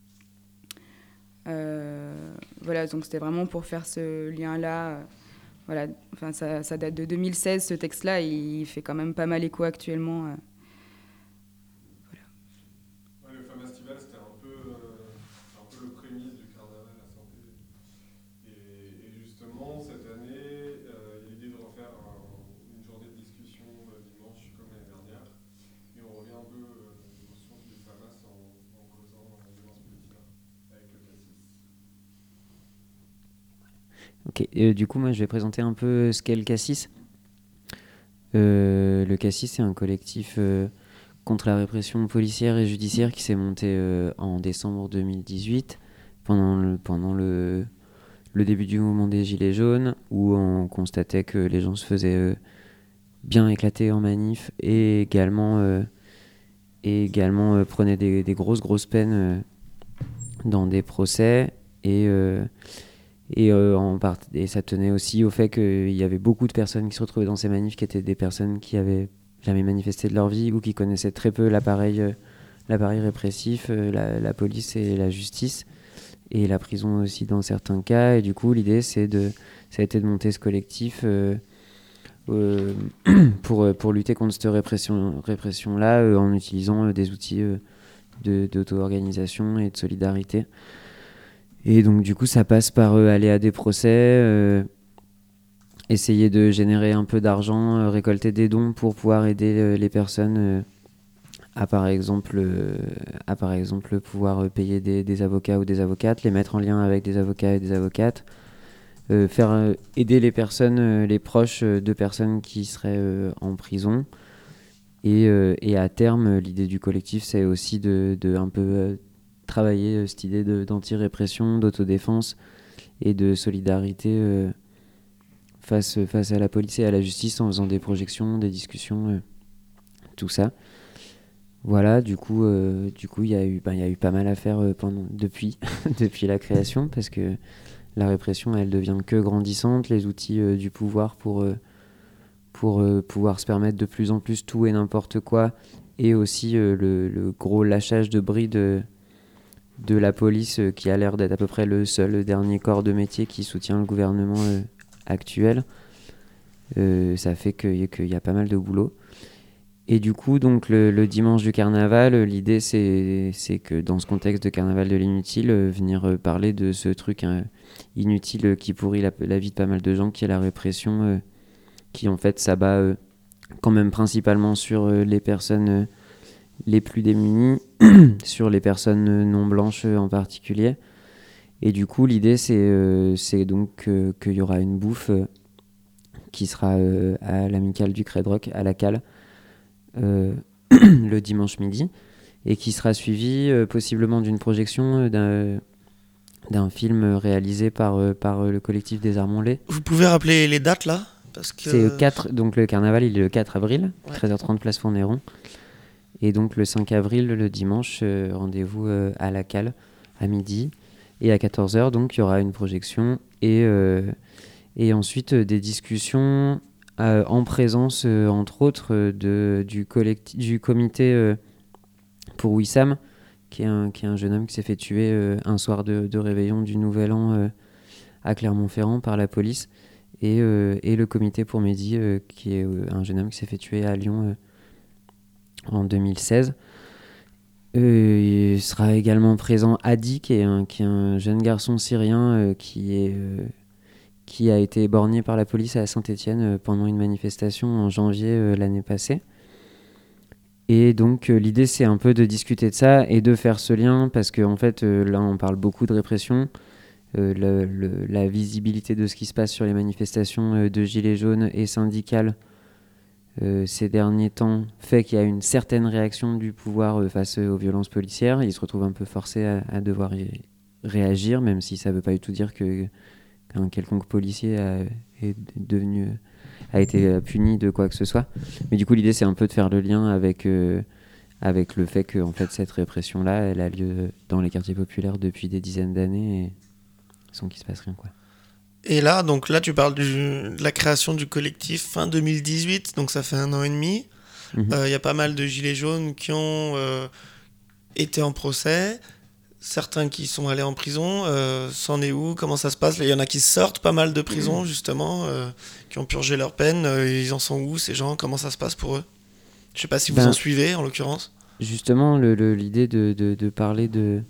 Euh, voilà, donc c'était vraiment pour faire ce lien-là. Euh, voilà, enfin, ça, ça date de deux mille seize, ce texte-là, et il fait quand même pas mal écho actuellement. Euh. Ouais, le Festival, c'était un peu, euh, un peu le prémisse du carnaval à Santé. Et, et justement, cette année, euh, il y a l'idée de refaire un, une journée de discussion euh, dimanche, comme l'année dernière. Et on revient un peu euh, aux sources du FAMAS en, en causant la violence policière avec le Cassis. Ok, euh, du coup, moi, je vais présenter un peu ce qu'est le Cassis. Euh, le Cassis, c'est un collectif euh, contre la répression policière et judiciaire qui s'est monté euh, en décembre deux mille dix-huit, pendant le, pendant le, le début du mouvement des Gilets jaunes, où on constatait que les gens se faisaient euh, bien éclater en manif et également, euh, et également euh, prenaient des, des grosses, grosses peines euh, dans des procès. Et... Euh, Et, euh, en part... et ça tenait aussi au fait qu'il y avait beaucoup de personnes qui se retrouvaient dans ces manifs qui étaient des personnes qui avaient jamais manifesté de leur vie ou qui connaissaient très peu l'appareil, euh, l'appareil répressif, euh, la, la police et la justice, et la prison aussi dans certains cas. Et du coup, l'idée, c'est de, ça a été de monter ce collectif euh, euh, pour, pour lutter contre cette répression, répression-là euh, en utilisant euh, des outils euh, de, d'auto-organisation et de solidarité. Et donc du coup ça passe par euh, aller à des procès, euh, essayer de générer un peu d'argent, euh, récolter des dons pour pouvoir aider euh, les personnes euh, à par exemple euh, à par exemple pouvoir euh, payer des, des avocats ou des avocates, les mettre en lien avec des avocats et des avocates, euh, faire euh, aider les personnes, euh, les proches euh, de personnes qui seraient euh, en prison. Et, euh, et à terme, l'idée du collectif, c'est aussi de, de un peu euh, travailler euh, cette idée de, d'anti-répression, d'autodéfense et de solidarité euh, face, face à la police et à la justice en faisant des projections, des discussions, euh, tout ça. Voilà, du coup, euh, du coup, il y a eu, ben, il y a eu pas mal à faire euh, pendant, depuis, depuis la création, parce que la répression, elle devient que grandissante. Les outils euh, du pouvoir pour, euh, pour euh, pouvoir se permettre de plus en plus tout et n'importe quoi, et aussi euh, le, le gros lâchage de bride euh, de la police euh, qui a l'air d'être à peu près le seul le dernier corps de métier qui soutient le gouvernement euh, actuel. Euh, ça fait qu'il y, qu'il y a pas mal de boulot. Et du coup, donc, le, le dimanche du carnaval, l'idée c'est, c'est que dans ce contexte de carnaval de l'inutile, euh, venir euh, parler de ce truc hein, inutile euh, qui pourrit la, la vie de pas mal de gens, qui est la répression, euh, qui en fait s'abat euh, quand même principalement sur euh, les personnes euh, les plus démunies, sur les personnes non blanches en particulier. Et du coup, l'idée, c'est, euh, c'est donc euh, qu'il y aura une bouffe euh, qui sera euh, à l'amicale du Crédroc, à la cale, euh, le dimanche midi, et qui sera suivie euh, possiblement d'une projection euh, d'un, d'un film réalisé par, euh, par le collectif des Armonlés. Vous pouvez rappeler les dates, là parce que... C'est quatre, donc le carnaval, il est le quatre avril, ouais. treize heures trente, place Fournéron. Et donc le cinq avril, le dimanche, euh, rendez-vous euh, à la cale, à midi. Et à quatorze heures, donc, il y aura une projection. Et, euh, et ensuite, euh, des discussions euh, en présence, euh, entre autres, euh, de, du, collecti- du comité euh, pour Wissam, qui est, un, qui est un jeune homme qui s'est fait tuer euh, un soir de, de réveillon du Nouvel An euh, à Clermont-Ferrand par la police. Et, euh, et le comité pour Mehdi, euh, qui est euh, un jeune homme qui s'est fait tuer à Lyon euh, en deux mille seize. Euh, il sera également présent Hadi, qui est un, qui est un jeune garçon syrien euh, qui, est, euh, qui a été éborgné par la police à Saint-Étienne euh, pendant une manifestation en janvier euh, l'année passée. Et donc euh, l'idée, c'est un peu de discuter de ça et de faire ce lien, parce qu'en en fait, euh, là, on parle beaucoup de répression. Euh, le, le, la visibilité de ce qui se passe sur les manifestations euh, de Gilets jaunes et syndicales Euh, ces derniers temps fait qu'il y a une certaine réaction du pouvoir euh, face aux violences policières. Il se retrouve un peu forcé à, à devoir y réagir, même si ça ne veut pas du tout dire que, qu'un quelconque policier a, est devenu, a été puni de quoi que ce soit. Mais du coup, l'idée, c'est un peu de faire le lien avec, euh, avec le fait que en fait, cette répression-là, elle a lieu dans les quartiers populaires depuis des dizaines d'années. l'impression qu'il se passe rien, quoi. Et là, donc là, tu parles du, de la création du collectif fin deux mille dix-huit, donc ça fait un an et demi. Il mmh. euh, y a pas mal de gilets jaunes qui ont euh, été en procès, certains qui sont allés en prison. Euh, c'en est où? Comment ça se passe? Il y en a qui sortent pas mal de prison, mmh. justement, euh, qui ont purgé leur peine. Euh, ils en sont où, ces gens? Comment ça se passe pour eux? Je sais pas si vous ben, en suivez, en l'occurrence. Justement, le, le, l'idée de, de, de parler de,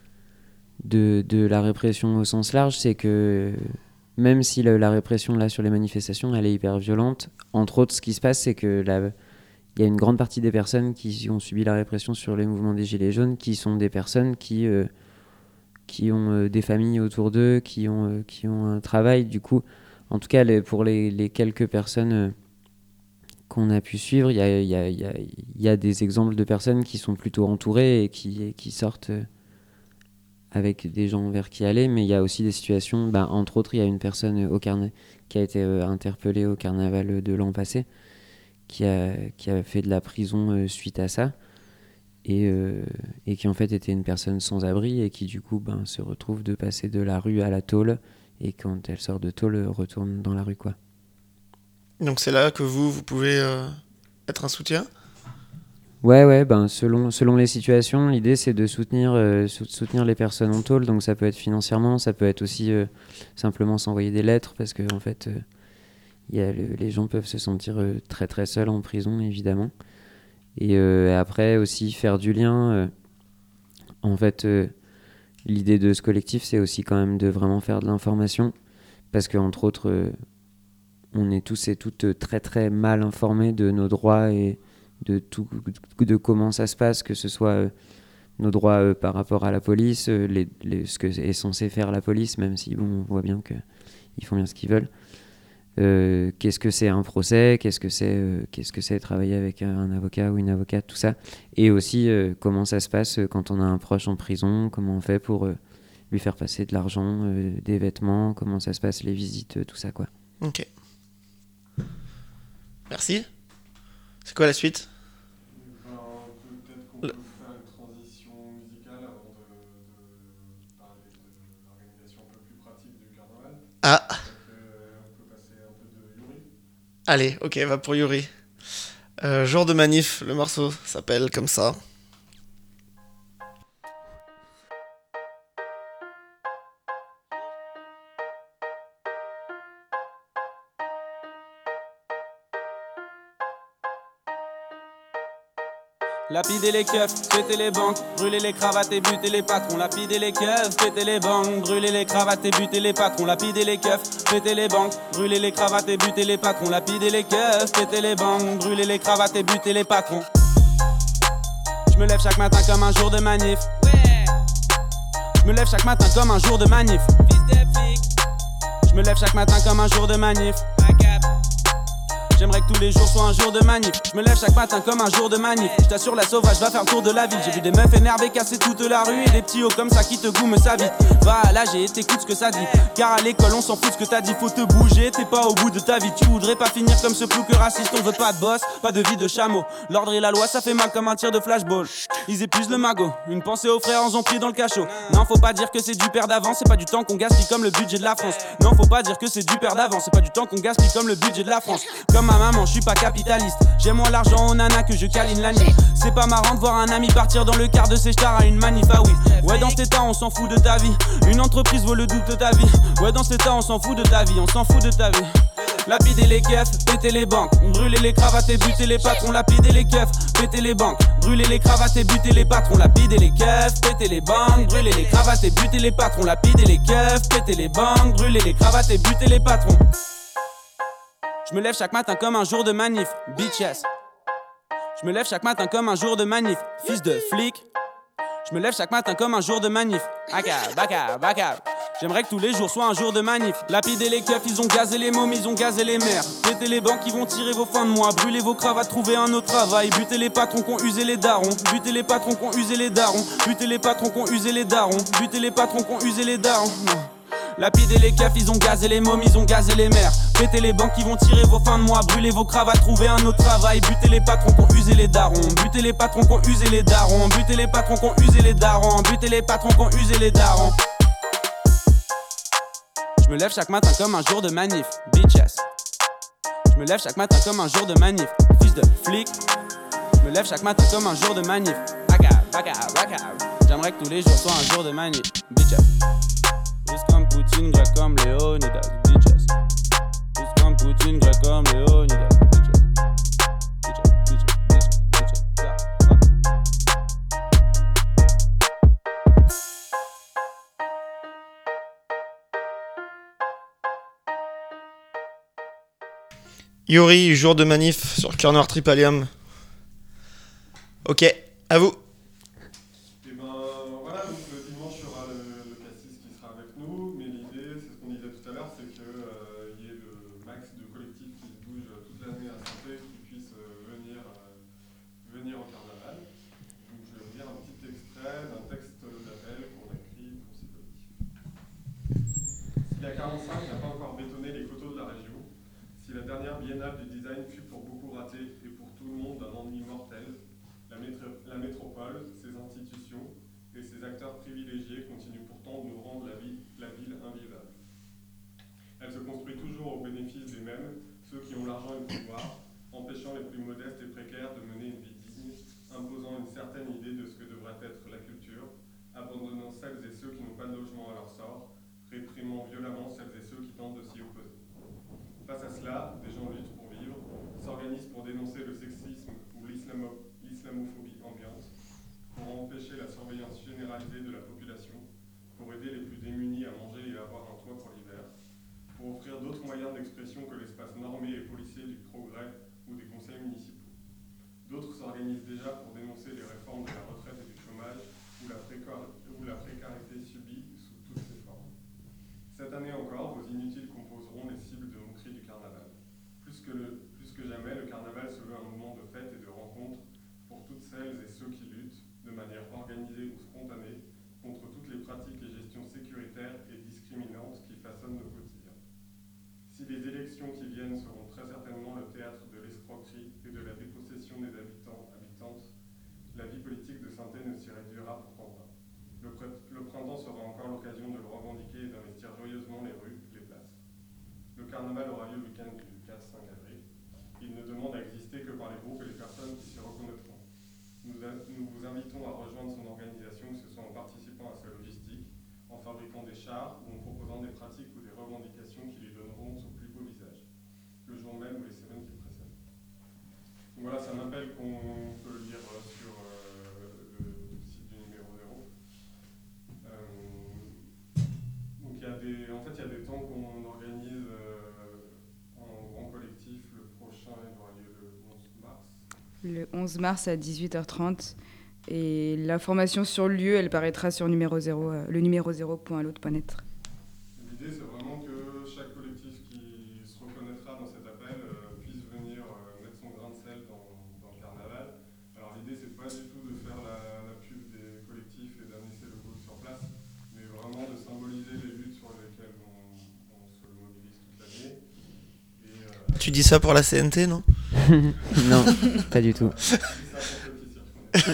de, de la répression au sens large, c'est que même si la, la répression là sur les manifestations, elle est hyper violente, entre autres, ce qui se passe, c'est que la, il y a une grande partie des personnes qui ont subi la répression sur les mouvements des Gilets jaunes, qui sont des personnes qui, euh, qui ont euh, des familles autour d'eux, qui ont, euh, qui ont un travail. Du coup, en tout cas, les, pour les, les quelques personnes euh, qu'on a pu suivre, il y a, y, a, y, a, y a des exemples de personnes qui sont plutôt entourées et qui, et qui sortent euh, avec des gens vers qui aller, mais il y a aussi des situations, bah, entre autres, il y a une personne au carna- qui a été euh, interpellée au carnaval de l'an passé, qui a, qui a fait de la prison euh, suite à ça, et, euh, et qui en fait était une personne sans abri, et qui du coup ben, se retrouve de passer de la rue à la tôle, et quand elle sort de tôle, retourne dans la rue, quoi. Donc c'est là que vous, vous pouvez euh, être un soutien ? Ouais, ouais, ben selon, selon les situations, l'idée c'est de soutenir, euh, soutenir les personnes en tôle, donc ça peut être financièrement, ça peut être aussi euh, simplement s'envoyer des lettres, parce que en fait, euh, y a le, les gens peuvent se sentir euh, très très seuls en prison, évidemment. Et euh, après aussi faire du lien. Euh, en fait, euh, l'idée de ce collectif, c'est aussi quand même de vraiment faire de l'information, parce qu'entre autres, euh, on est tous et toutes très très mal informés de nos droits et de tout, de comment ça se passe, que ce soit euh, nos droits euh, par rapport à la police, euh, les, les, ce que est censé faire la police, même si bon, on voit bien qu'ils font bien ce qu'ils veulent. Euh, qu'est-ce que c'est un procès, qu'est-ce que c'est, euh, qu'est-ce que c'est travailler avec un, un avocat ou une avocate, tout ça. Et aussi euh, comment ça se passe quand on a un proche en prison, comment on fait pour euh, lui faire passer de l'argent, euh, des vêtements, comment ça se passe, les visites, euh, tout ça, quoi. Ok. Merci. C'est quoi la suite ? Alors, peut-être qu'on Le... peut faire une transition musicale avant de, de parler de l'organisation un peu plus pratique du carnaval. Ah. Donc, euh, on peut passer un peu de Yuri. Allez, ok, va pour Yuri. Euh, jour de manif, le morceau s'appelle comme ça. Lapider les keufs, péter les banques, brûler les cravates et buter les patrons. Lapider les keufs, péter les banques, brûler les cravates et buter les patrons. Lapider les keufs, péter les banques, brûler les cravates et buter les patrons. Lapider les keufs, péter les banques, brûler les cravates et buter les patrons. Je me lève chaque matin comme un jour de manif. Je me lève chaque matin comme un jour de manif. Je me lève chaque matin comme un jour de manif. J'aimerais que tous les jours soient un jour de manif. Je me lève chaque matin comme un jour de manif. Je t'assure la sauvage va faire le tour de la ville. J'ai vu des meufs énervées casser toute la rue et des petits hauts comme ça qui te goument sa vie. Va à l'âge et t'écoutes ce que ça dit. Car à l'école on s'en fout ce que t'as dit. Faut te bouger, t'es pas au bout de ta vie. Tu voudrais pas finir comme ce plouc raciste. On veut pas de boss, pas de vie de chameau. L'ordre et la loi ça fait mal comme un tir de flashball. Ils épuisent le magot. Une pensée aux frères en ont pris dans le cachot. Non faut pas dire que c'est du père d'avant. C'est pas du temps qu'on gaspille comme le budget de la France. Non faut pas dire que c'est du père d'avant. C'est pas du temps qu'on gaspille comme le budget de la France. Comme ma maman je suis pas capitaliste, j'ai moins l'argent aux nanas que je câline la nuit. C'est pas marrant de voir un ami partir dans le quart de ses stars à une manif, ah oui. Ouais dans cet état on s'en fout de ta vie. Une entreprise vaut le double de ta vie. Ouais dans cet état on s'en fout de ta vie, on s'en fout de ta vie. Lapider les keufs, péter les banques, brûler les cravates et buter les patrons. Lapider les keufs, péter les banques, brûler les cravates et buter les patrons. Lapider les keufs, péter les banques, brûler les cravates et buter les patrons. Lapider les keufs, péter les banques, brûler les cravates et buter les patrons. Je me lève chaque matin comme un jour de manif, bitches. Je me lève chaque matin comme un jour de manif, fils de flic. Je me lève chaque matin comme un jour de manif, baka, baka, baka. J'aimerais que tous les jours soient un jour de manif. Lapider les keufs, ils ont gazé les mômes, ils ont gazé les mères. Péter les banques, ils vont tirer vos fins de mois. Brûler vos cravates, trouver un autre travail. Buter les patrons qui ont usé les darons. Buter les patrons qui ont usé les darons. Buter les patrons qui ont usé les darons. Buter les patrons qui ont usé les darons. Lapider les keufs, ils ont gazé les mômes, ils ont gazé les mères. Péter les banques, ils vont tirer vos fins de mois. Brûler vos cravates, trouver un autre travail. Buter les patrons qui ont usé les darons. Buter les patrons qui ont usé les darons. Buter les patrons qui ont usé les darons. Buter les patrons qui ont usé les darons. Je me lève chaque matin comme un jour de manif, bitches. Je me lève chaque matin comme un jour de manif, fils de flic. Je me lève chaque matin comme un jour de manif, baka, baka, baka. J'aimerais que tous les jours soient un jour de manif, bitches. Juste comme Poutine, grec comme Léonidas, bitches. Juste comme Poutine, grec comme Léonidas, bitches. Bitches, bitches, bitches, bitches, ça, ça. Yuri, jour de manif sur Cœur Noir Tripalium. Ok, à vous. Et ben voilà, donc le dimanche il y aura le, le cassis qui sera avec nous, mais l'idée, c'est ce qu'on disait tout à l'heure, c'est qu'il euh, y ait le max de collectifs qui se bougent toute l'année à Saint-Étienne, qui puissent euh, venir, euh, venir au carnaval. Donc je vais vous lire un petit extrait d'un texte d'appel qu'on a écrit pour ces collectifs. Si la quarante-cinq n'a pas encore bétonné les coteaux de la région, si la dernière biennale du design fut pour beaucoup ratée et pour tout le monde un ennui mortel, la, métro- la métropole, ses institutions et ses acteurs privilégiés continuent pourtant de nous rendre la, vie, la ville invivable. Elle se construit toujours au bénéfice des mêmes, ceux qui ont l'argent et le pouvoir, empêchant les plus modestes et précaires de mener une vie digne, imposant une certaine idée de ce que devrait être la culture, abandonnant celles et ceux qui n'ont pas de logement à leur sort, réprimant violemment celles et ceux qui tentent de s'y opposer. Face à cela, des gens luttent pour vivre, s'organisent pour dénoncer le sexisme ou l'islamo- l'islamophobie ambiante, pour empêcher la surveillance généralisée de la population, pour aider les plus démunis à manger et à avoir un toit pour l'hiver, pour offrir d'autres moyens d'expression que l'espace normé et policé du progrès ou des conseils municipaux. D'autres s'organisent déjà pour dénoncer les réformes de la retraite et du chômage ou la, précar- ou la précarité subie sous toutes ses formes. Cette année encore, vos inutiles composeront les cibles de moquerie du carnaval. Plus que, le, plus que jamais, le carnaval se veut un moment de fête et de rencontre pour toutes celles et ceux qui luttent, de manière organisée ou spontanée, contre toutes les pratiques et gestions sécuritaires et discriminantes qui façonnent nos quotidiens. Si les élections qui viennent seront très certainement le théâtre de l'escroquerie et de la dépossession des habitants, habitantes, la vie politique de Saint-Étienne ne s'y réduira pourtant pas. Le, pr- le printemps sera encore l'occasion de le revendiquer et d'investir joyeusement les rues, les places. Le carnaval aura lieu le week-end du quatre cinq avril. Il ne demande à exister que par les groupes et les personnes qui s'y reconnaîtront. Nous, a, nous vous invitons à rejoindre son organisation, que ce soit en participant à sa logistique, en fabriquant des chars ou en proposant des pratiques ou des revendications qui lui donneront son plus beau visage, le jour même ou les semaines qui précèdent. Donc voilà, c'est un appel qu'on peut lire sur euh, le site du numéro zéro. Euh, donc il y a des, en fait, il y a des temps qu'on organise euh, en grand collectif. Le prochain il aura lieu le onze mars. Le onze mars à dix-huit heures trente. Et l'information sur le lieu, elle paraîtra sur numéro zéro, euh, le numéro zéro point l'autre point net. L'idée, c'est vraiment que chaque collectif qui se reconnaîtra dans cet appel euh, puisse venir euh, mettre son grain de sel dans, dans le carnaval. Alors l'idée, c'est pas du tout de faire la, la pub des collectifs et d'amener ses logos sur place, mais vraiment de symboliser les luttes sur lesquelles on, on se mobilise toute l'année. Et, euh, Tu dis ça pour la C N T, non? Non, pas du tout. Comme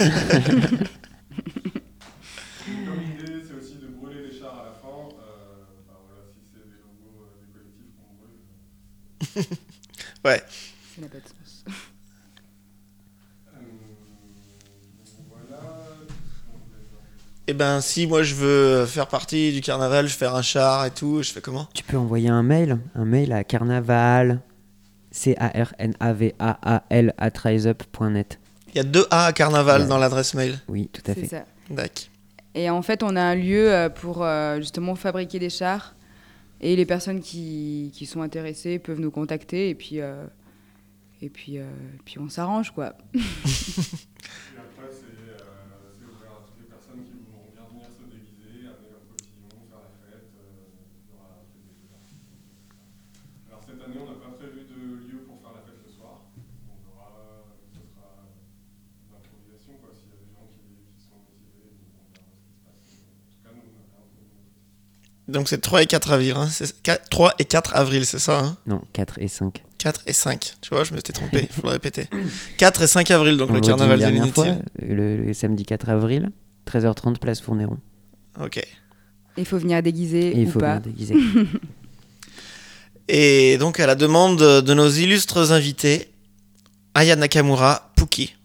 l'idée, c'est aussi de brûler les chars à la fin. Euh, bah voilà, si c'est des logos euh, des collectifs qu'on brûle. Ouais. Ça n'a pas de sens. Euh, voilà. Et ben si moi je veux faire partie du carnaval, je fais un char et tout, je fais comment? Tu peux envoyer un mail, un mail à carnaval, C A R N A V A A L, at riseup point net. Il y a deux A à carnaval Ouais. dans l'adresse mail. Oui, tout à C'est fait. ça. D'accord. Et en fait, on a un lieu euh, pour euh, justement fabriquer des chars. Et les personnes qui, qui sont intéressées peuvent nous contacter. Et puis, euh, et puis, euh, puis on s'arrange, quoi. Et après, c'est euh, c'est ouvert à toutes les personnes qui voudront bien venir se déguiser, amener leur cotillon, faire la fête. Euh, il y aura un peu des deux parties. Alors cette année, on n'a pas prévu de lieu pour faire la fête le soir. On verra, ce sera d'improvisation, quoi. S'il y a des gens qui, qui sont motivés, on verra ce qui se passe. En tout cas, nous, on a rien de notre côté. Donc c'est trois et quatre avril, hein. C'est quatre, trois et quatre avril, c'est ça, hein? Non, quatre et cinq. quatre et cinq. Tu vois, je me suis trompé, il faut le répéter. quatre et cinq avril, donc On le redit carnaval une de dernière l'Unity. fois, le, le samedi quatre avril, treize heures trente, place Fournéron. Ok. Il faut venir déguisé Et il ou faut pas. venir déguisé. Et donc à la demande de nos illustres invités, Aya Nakamura, Pookie.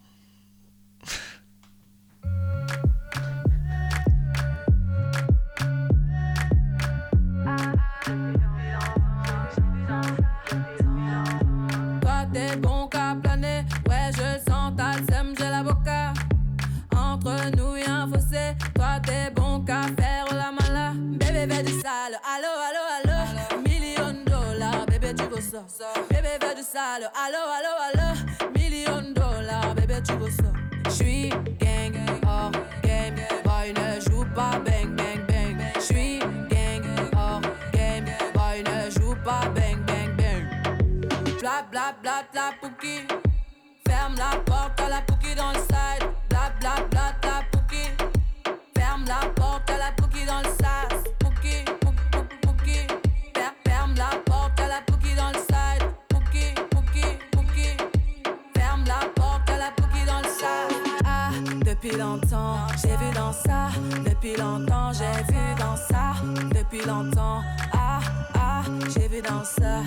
Toi t'es bon qu'à planer, ouais je sens ta sème, j'ai l'avocat. Entre nous y'a un fossé, toi t'es bon qu'à faire la mala. Bébé veut du sale, allo allo allo, million de dollars, bébé tu veux ça. Bébé veut du sale, allo allo allo, million de dollars, bébé tu veux ça. J'suis gang, hors game, boy ne joue pas bang bang bang. J'suis gang, hors game, boy ne joue pas bang bang bang. Bla bla bla bla Pookie, ferme la porte à la Pookie dans le side. Bla bla bla bla Pookie, ferme la porte à la Pookie dans le sas. Pookie, Pookie, Pookie, Fer- ferme la porte à la Pookie dans le side. Pookie, Pookie, Pookie, ferme la porte à la Pookie dans le sas. Ah, depuis longtemps, j'ai vu dans ça. Depuis longtemps, j'ai vu dans ça. Depuis longtemps, ah, ah, j'ai vu dans ça.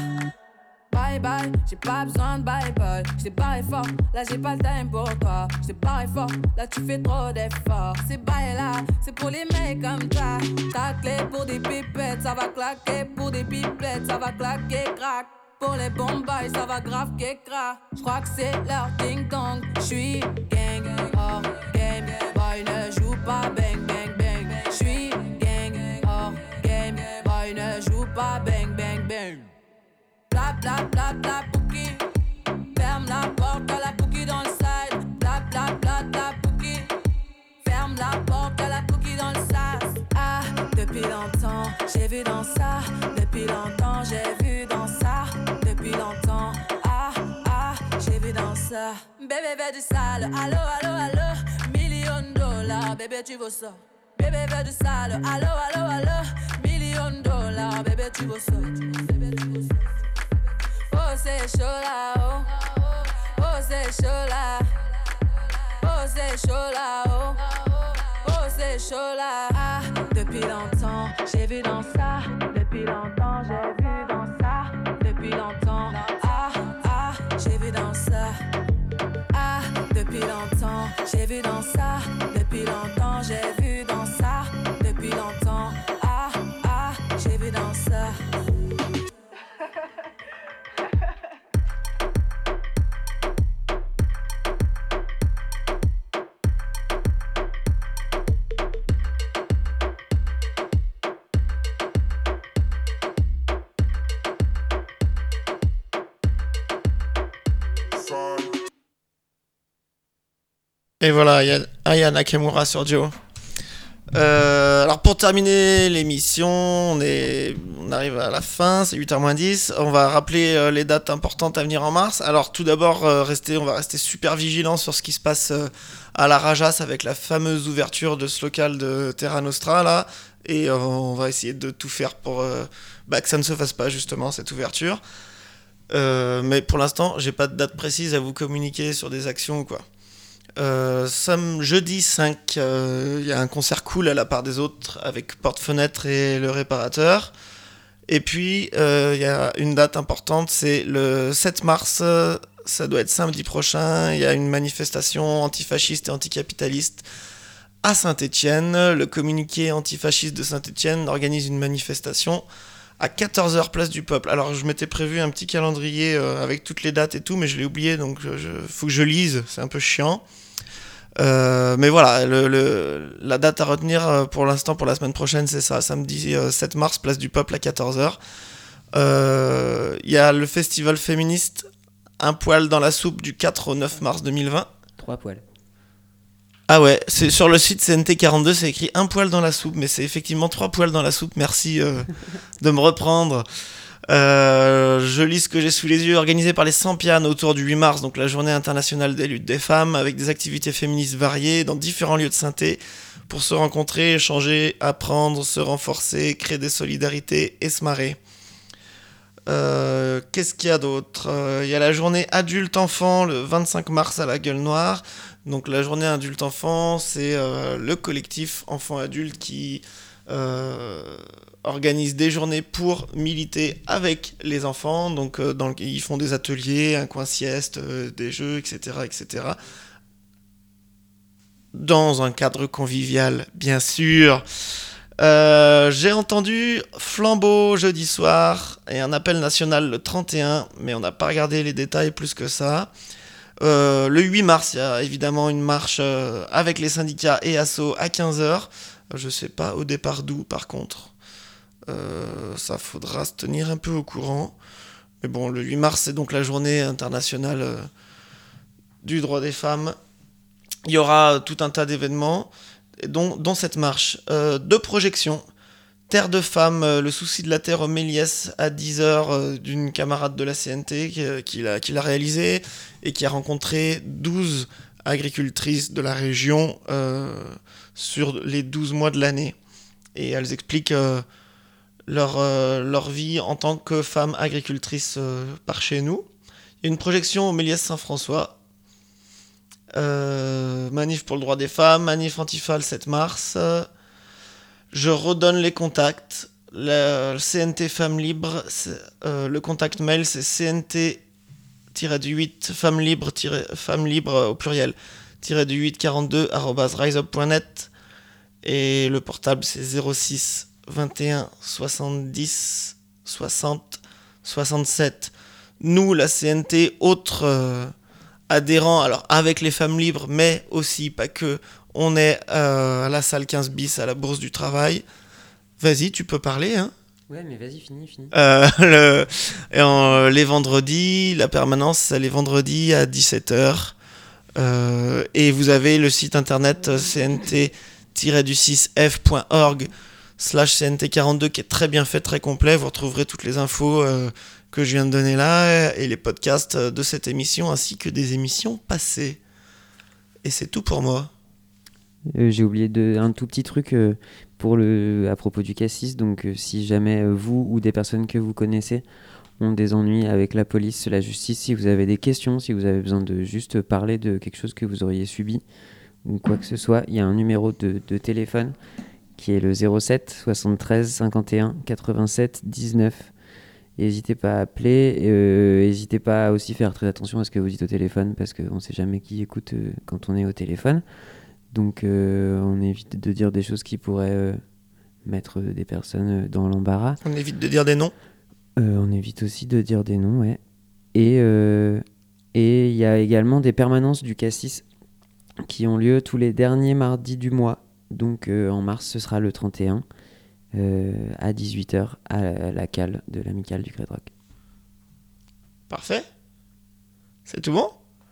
Bye bye, j'ai pas besoin de bye bye. J't'ai barré fort, là j'ai pas le time pour toi. J't'ai barré fort, là tu fais trop d'efforts. C'est bye là, c'est pour les mecs comme toi. Ta clé pour des pipettes, ça va claquer. Pour des pipettes, ça va claquer, crack. Pour les bombes, ça va grave qu'écra. J'crois que c'est leur ding dong. J'suis gang, hors game, boy ne joue pas bang bang bang. J'suis gang, hors game, boy ne joue pas bang bang bang. Bla bla bla bla Pookie, ferme la porte à la Pookie dans le side. Bla bla bla bla Pookie, ferme la porte à la Pookie dans le sas. Ah, depuis longtemps, j'ai vu dans ça. Depuis longtemps, j'ai vu dans ça. Depuis longtemps, ah, ah, j'ai vu dans ça. Bébé veut du sale, allo, allo, allo. Million de dollars, bébé tu veux ça. Bébé veut du sale, allo, allo, allo. Million de dollars, bébé tu veux ça. Bébé tu veux ça. Oh c'est chaud là, oh, oh c'est chaud là, oh c'est chaud là, oh, oh c'est chaud là. Ah, depuis longtemps, j'ai vu dans ça, depuis longtemps, j'ai vu dans ça, depuis longtemps, ah, ah, j'ai vu dans ça. Ah, depuis longtemps, j'ai vu dans ça, depuis longtemps, j'ai vu dans ça, depuis longtemps, ah, ah, j'ai vu dans ça. Et voilà, il y a Aya Nakamura sur Joe. Euh, alors pour terminer l'émission, on, est, on arrive à la fin, c'est huit heures moins dix. On va rappeler euh, les dates importantes à venir en mars. Alors tout d'abord, euh, restez, on va rester super vigilants sur ce qui se passe euh, à la Rajas avec la fameuse ouverture de ce local de Terra Nostra là. Et euh, on va essayer de tout faire pour euh, bah, que ça ne se fasse pas justement cette ouverture. Euh, mais pour l'instant, j'ai pas de date précise à vous communiquer sur des actions ou quoi. Euh, sam- jeudi cinq, il euh, y a un concert cool à la part des autres avec Porte-Fenêtre et le réparateur. Et puis il euh, y a une date importante, c'est le sept mars, euh, ça doit être samedi prochain. Il y a une manifestation antifasciste et anticapitaliste à Saint-Étienne. Le communiqué antifasciste de Saint-Étienne organise une manifestation à quatorze heures place du Peuple. Alors je m'étais prévu un petit calendrier euh, avec toutes les dates et tout, mais je l'ai oublié, donc il faut que je lise, c'est un peu chiant. Euh, mais voilà, le, le, la date à retenir pour l'instant pour la semaine prochaine, c'est ça, samedi euh, sept mars, place du Peuple à quatorze heures. Il euh, y a le festival féministe Un poil dans la soupe du quatre au neuf mars deux mille vingt. Trois poils. Ah ouais, c'est sur le site C N T quarante-deux, c'est écrit un poil dans la soupe, mais c'est effectivement trois poils dans la soupe. Merci euh, de me reprendre. Euh, je lis ce que j'ai sous les yeux. Organisé par les Sampianes autour du huit mars, donc la journée internationale des luttes des femmes, avec des activités féministes variées dans différents lieux de Saint-Étienne pour se rencontrer, échanger, apprendre, se renforcer, créer des solidarités et se marrer. Euh, qu'est-ce qu'il y a d'autre ? Il y a la journée adulte-enfant le vingt-cinq mars à la Gueule Noire. Donc la journée adulte-enfant, c'est euh, le collectif enfants-adultes qui euh, organisent des journées pour militer avec les enfants. Donc, euh, dans le, ils font des ateliers, un coin sieste, euh, des jeux, et cetera, et cetera. Dans un cadre convivial, bien sûr. Euh, j'ai entendu flambeau jeudi soir et un appel national le trente et un, mais on n'a pas regardé les détails plus que ça. Euh, le huit mars, il y a évidemment une marche euh, avec les syndicats et Asso à quinze heures. Je sais pas au départ d'où, par contre. Euh, ça faudra se tenir un peu au courant. Mais bon, le huit mars, c'est donc la journée internationale euh, du droit des femmes. Il y aura tout un tas d'événements, dont, dont cette marche. Euh, deux projections. Terre de femmes, euh, le souci de la terre au Méliès à dix heures euh, d'une camarade de la C N T qui, euh, qui, l'a, qui l'a réalisé et qui a rencontré douze agricultrices de la région euh, sur les douze mois de l'année. Et elles expliquent euh, leur, euh, leur vie en tant que femmes agricultrices euh, par chez nous. Il y a une projection au Méliès Saint-François. Euh, manif pour le droit des femmes, manif Antifa le sept mars. Euh, je redonne les contacts. Le, le C N T Femmes Libres, euh, le contact mail c'est c n t du huit femmes libres femmes libres au pluriel du huit quarante-deux arobase riseup point net et le portable c'est zéro six vingt et un soixante-dix soixante soixante-sept. Nous, la C N T, autres euh, adhérents, alors avec les femmes libres, mais aussi pas que, on est euh, à la salle quinze bis à la Bourse du Travail. Vas-y, tu peux parler, hein. Ouais, mais vas-y, finis, finis. Euh, le, et en, les vendredis, la permanence, c'est les vendredis à dix-sept heures. Euh, et vous avez le site internet c n t du six f point org slash c n t quarante-deux qui est très bien fait, très complet. Vous retrouverez toutes les infos euh, que je viens de donner là et les podcasts de cette émission ainsi que des émissions passées. Et c'est tout pour moi. Euh, j'ai oublié de, un tout petit truc euh, pour le, à propos du Cassis. Donc, euh, si jamais euh, vous ou des personnes que vous connaissez ont des ennuis avec la police, la justice, si vous avez des questions, si vous avez besoin de juste parler de quelque chose que vous auriez subi ou quoi que ce soit, il y a un numéro de, de téléphone qui est le zéro sept soixante-treize cinquante et un quatre-vingt-sept dix-neuf. N'hésitez pas à appeler, euh, n'hésitez pas à aussi faire très attention à ce que vous dites au téléphone parce qu'on ne sait jamais qui écoute euh, quand on est au téléphone. Donc euh, on évite de dire des choses qui pourraient euh, mettre des personnes dans l'embarras. On évite de dire des noms. Euh, on évite aussi de dire des noms, ouais. Et euh, et il y a également des permanences du Cassis qui ont lieu tous les derniers mardis du mois. Donc euh, en mars, ce sera le trente et un euh, à dix-huit heures à la, à la cale de l'amicale du Crête Rock. Parfait. C'est tout bon ?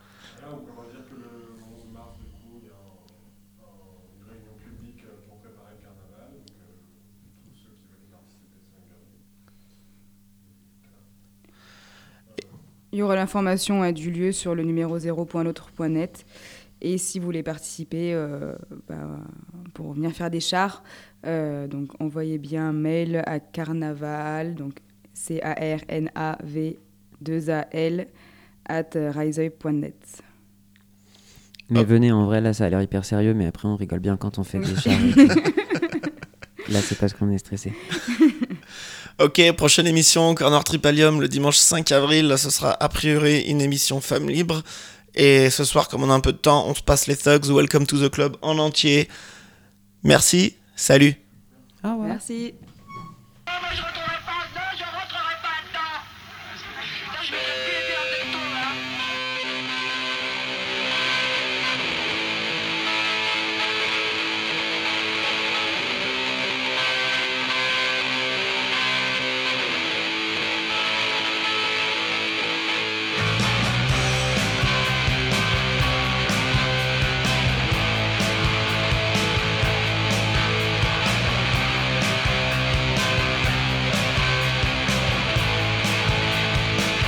Il y aura l'information euh, du lieu sur le numéro zéro point l'autre point net. Et si vous voulez participer euh, bah, pour venir faire des chars, euh, donc envoyez bien un mail à carnaval, donc C A R N A V deux A L, at riseup point net. Mais oh. venez, en vrai, là, ça a l'air hyper sérieux, mais après, on rigole bien quand on fait des chars. Là, c'est parce qu'on est stressé. Ok, prochaine émission, Corner Tripalium, le dimanche cinq avril. Là, ce sera a priori une émission Femmes Libres. Et ce soir, comme on a un peu de temps, on se passe les Thugs, Welcome to the Club en entier. Merci, salut. Au revoir. Merci. Ah,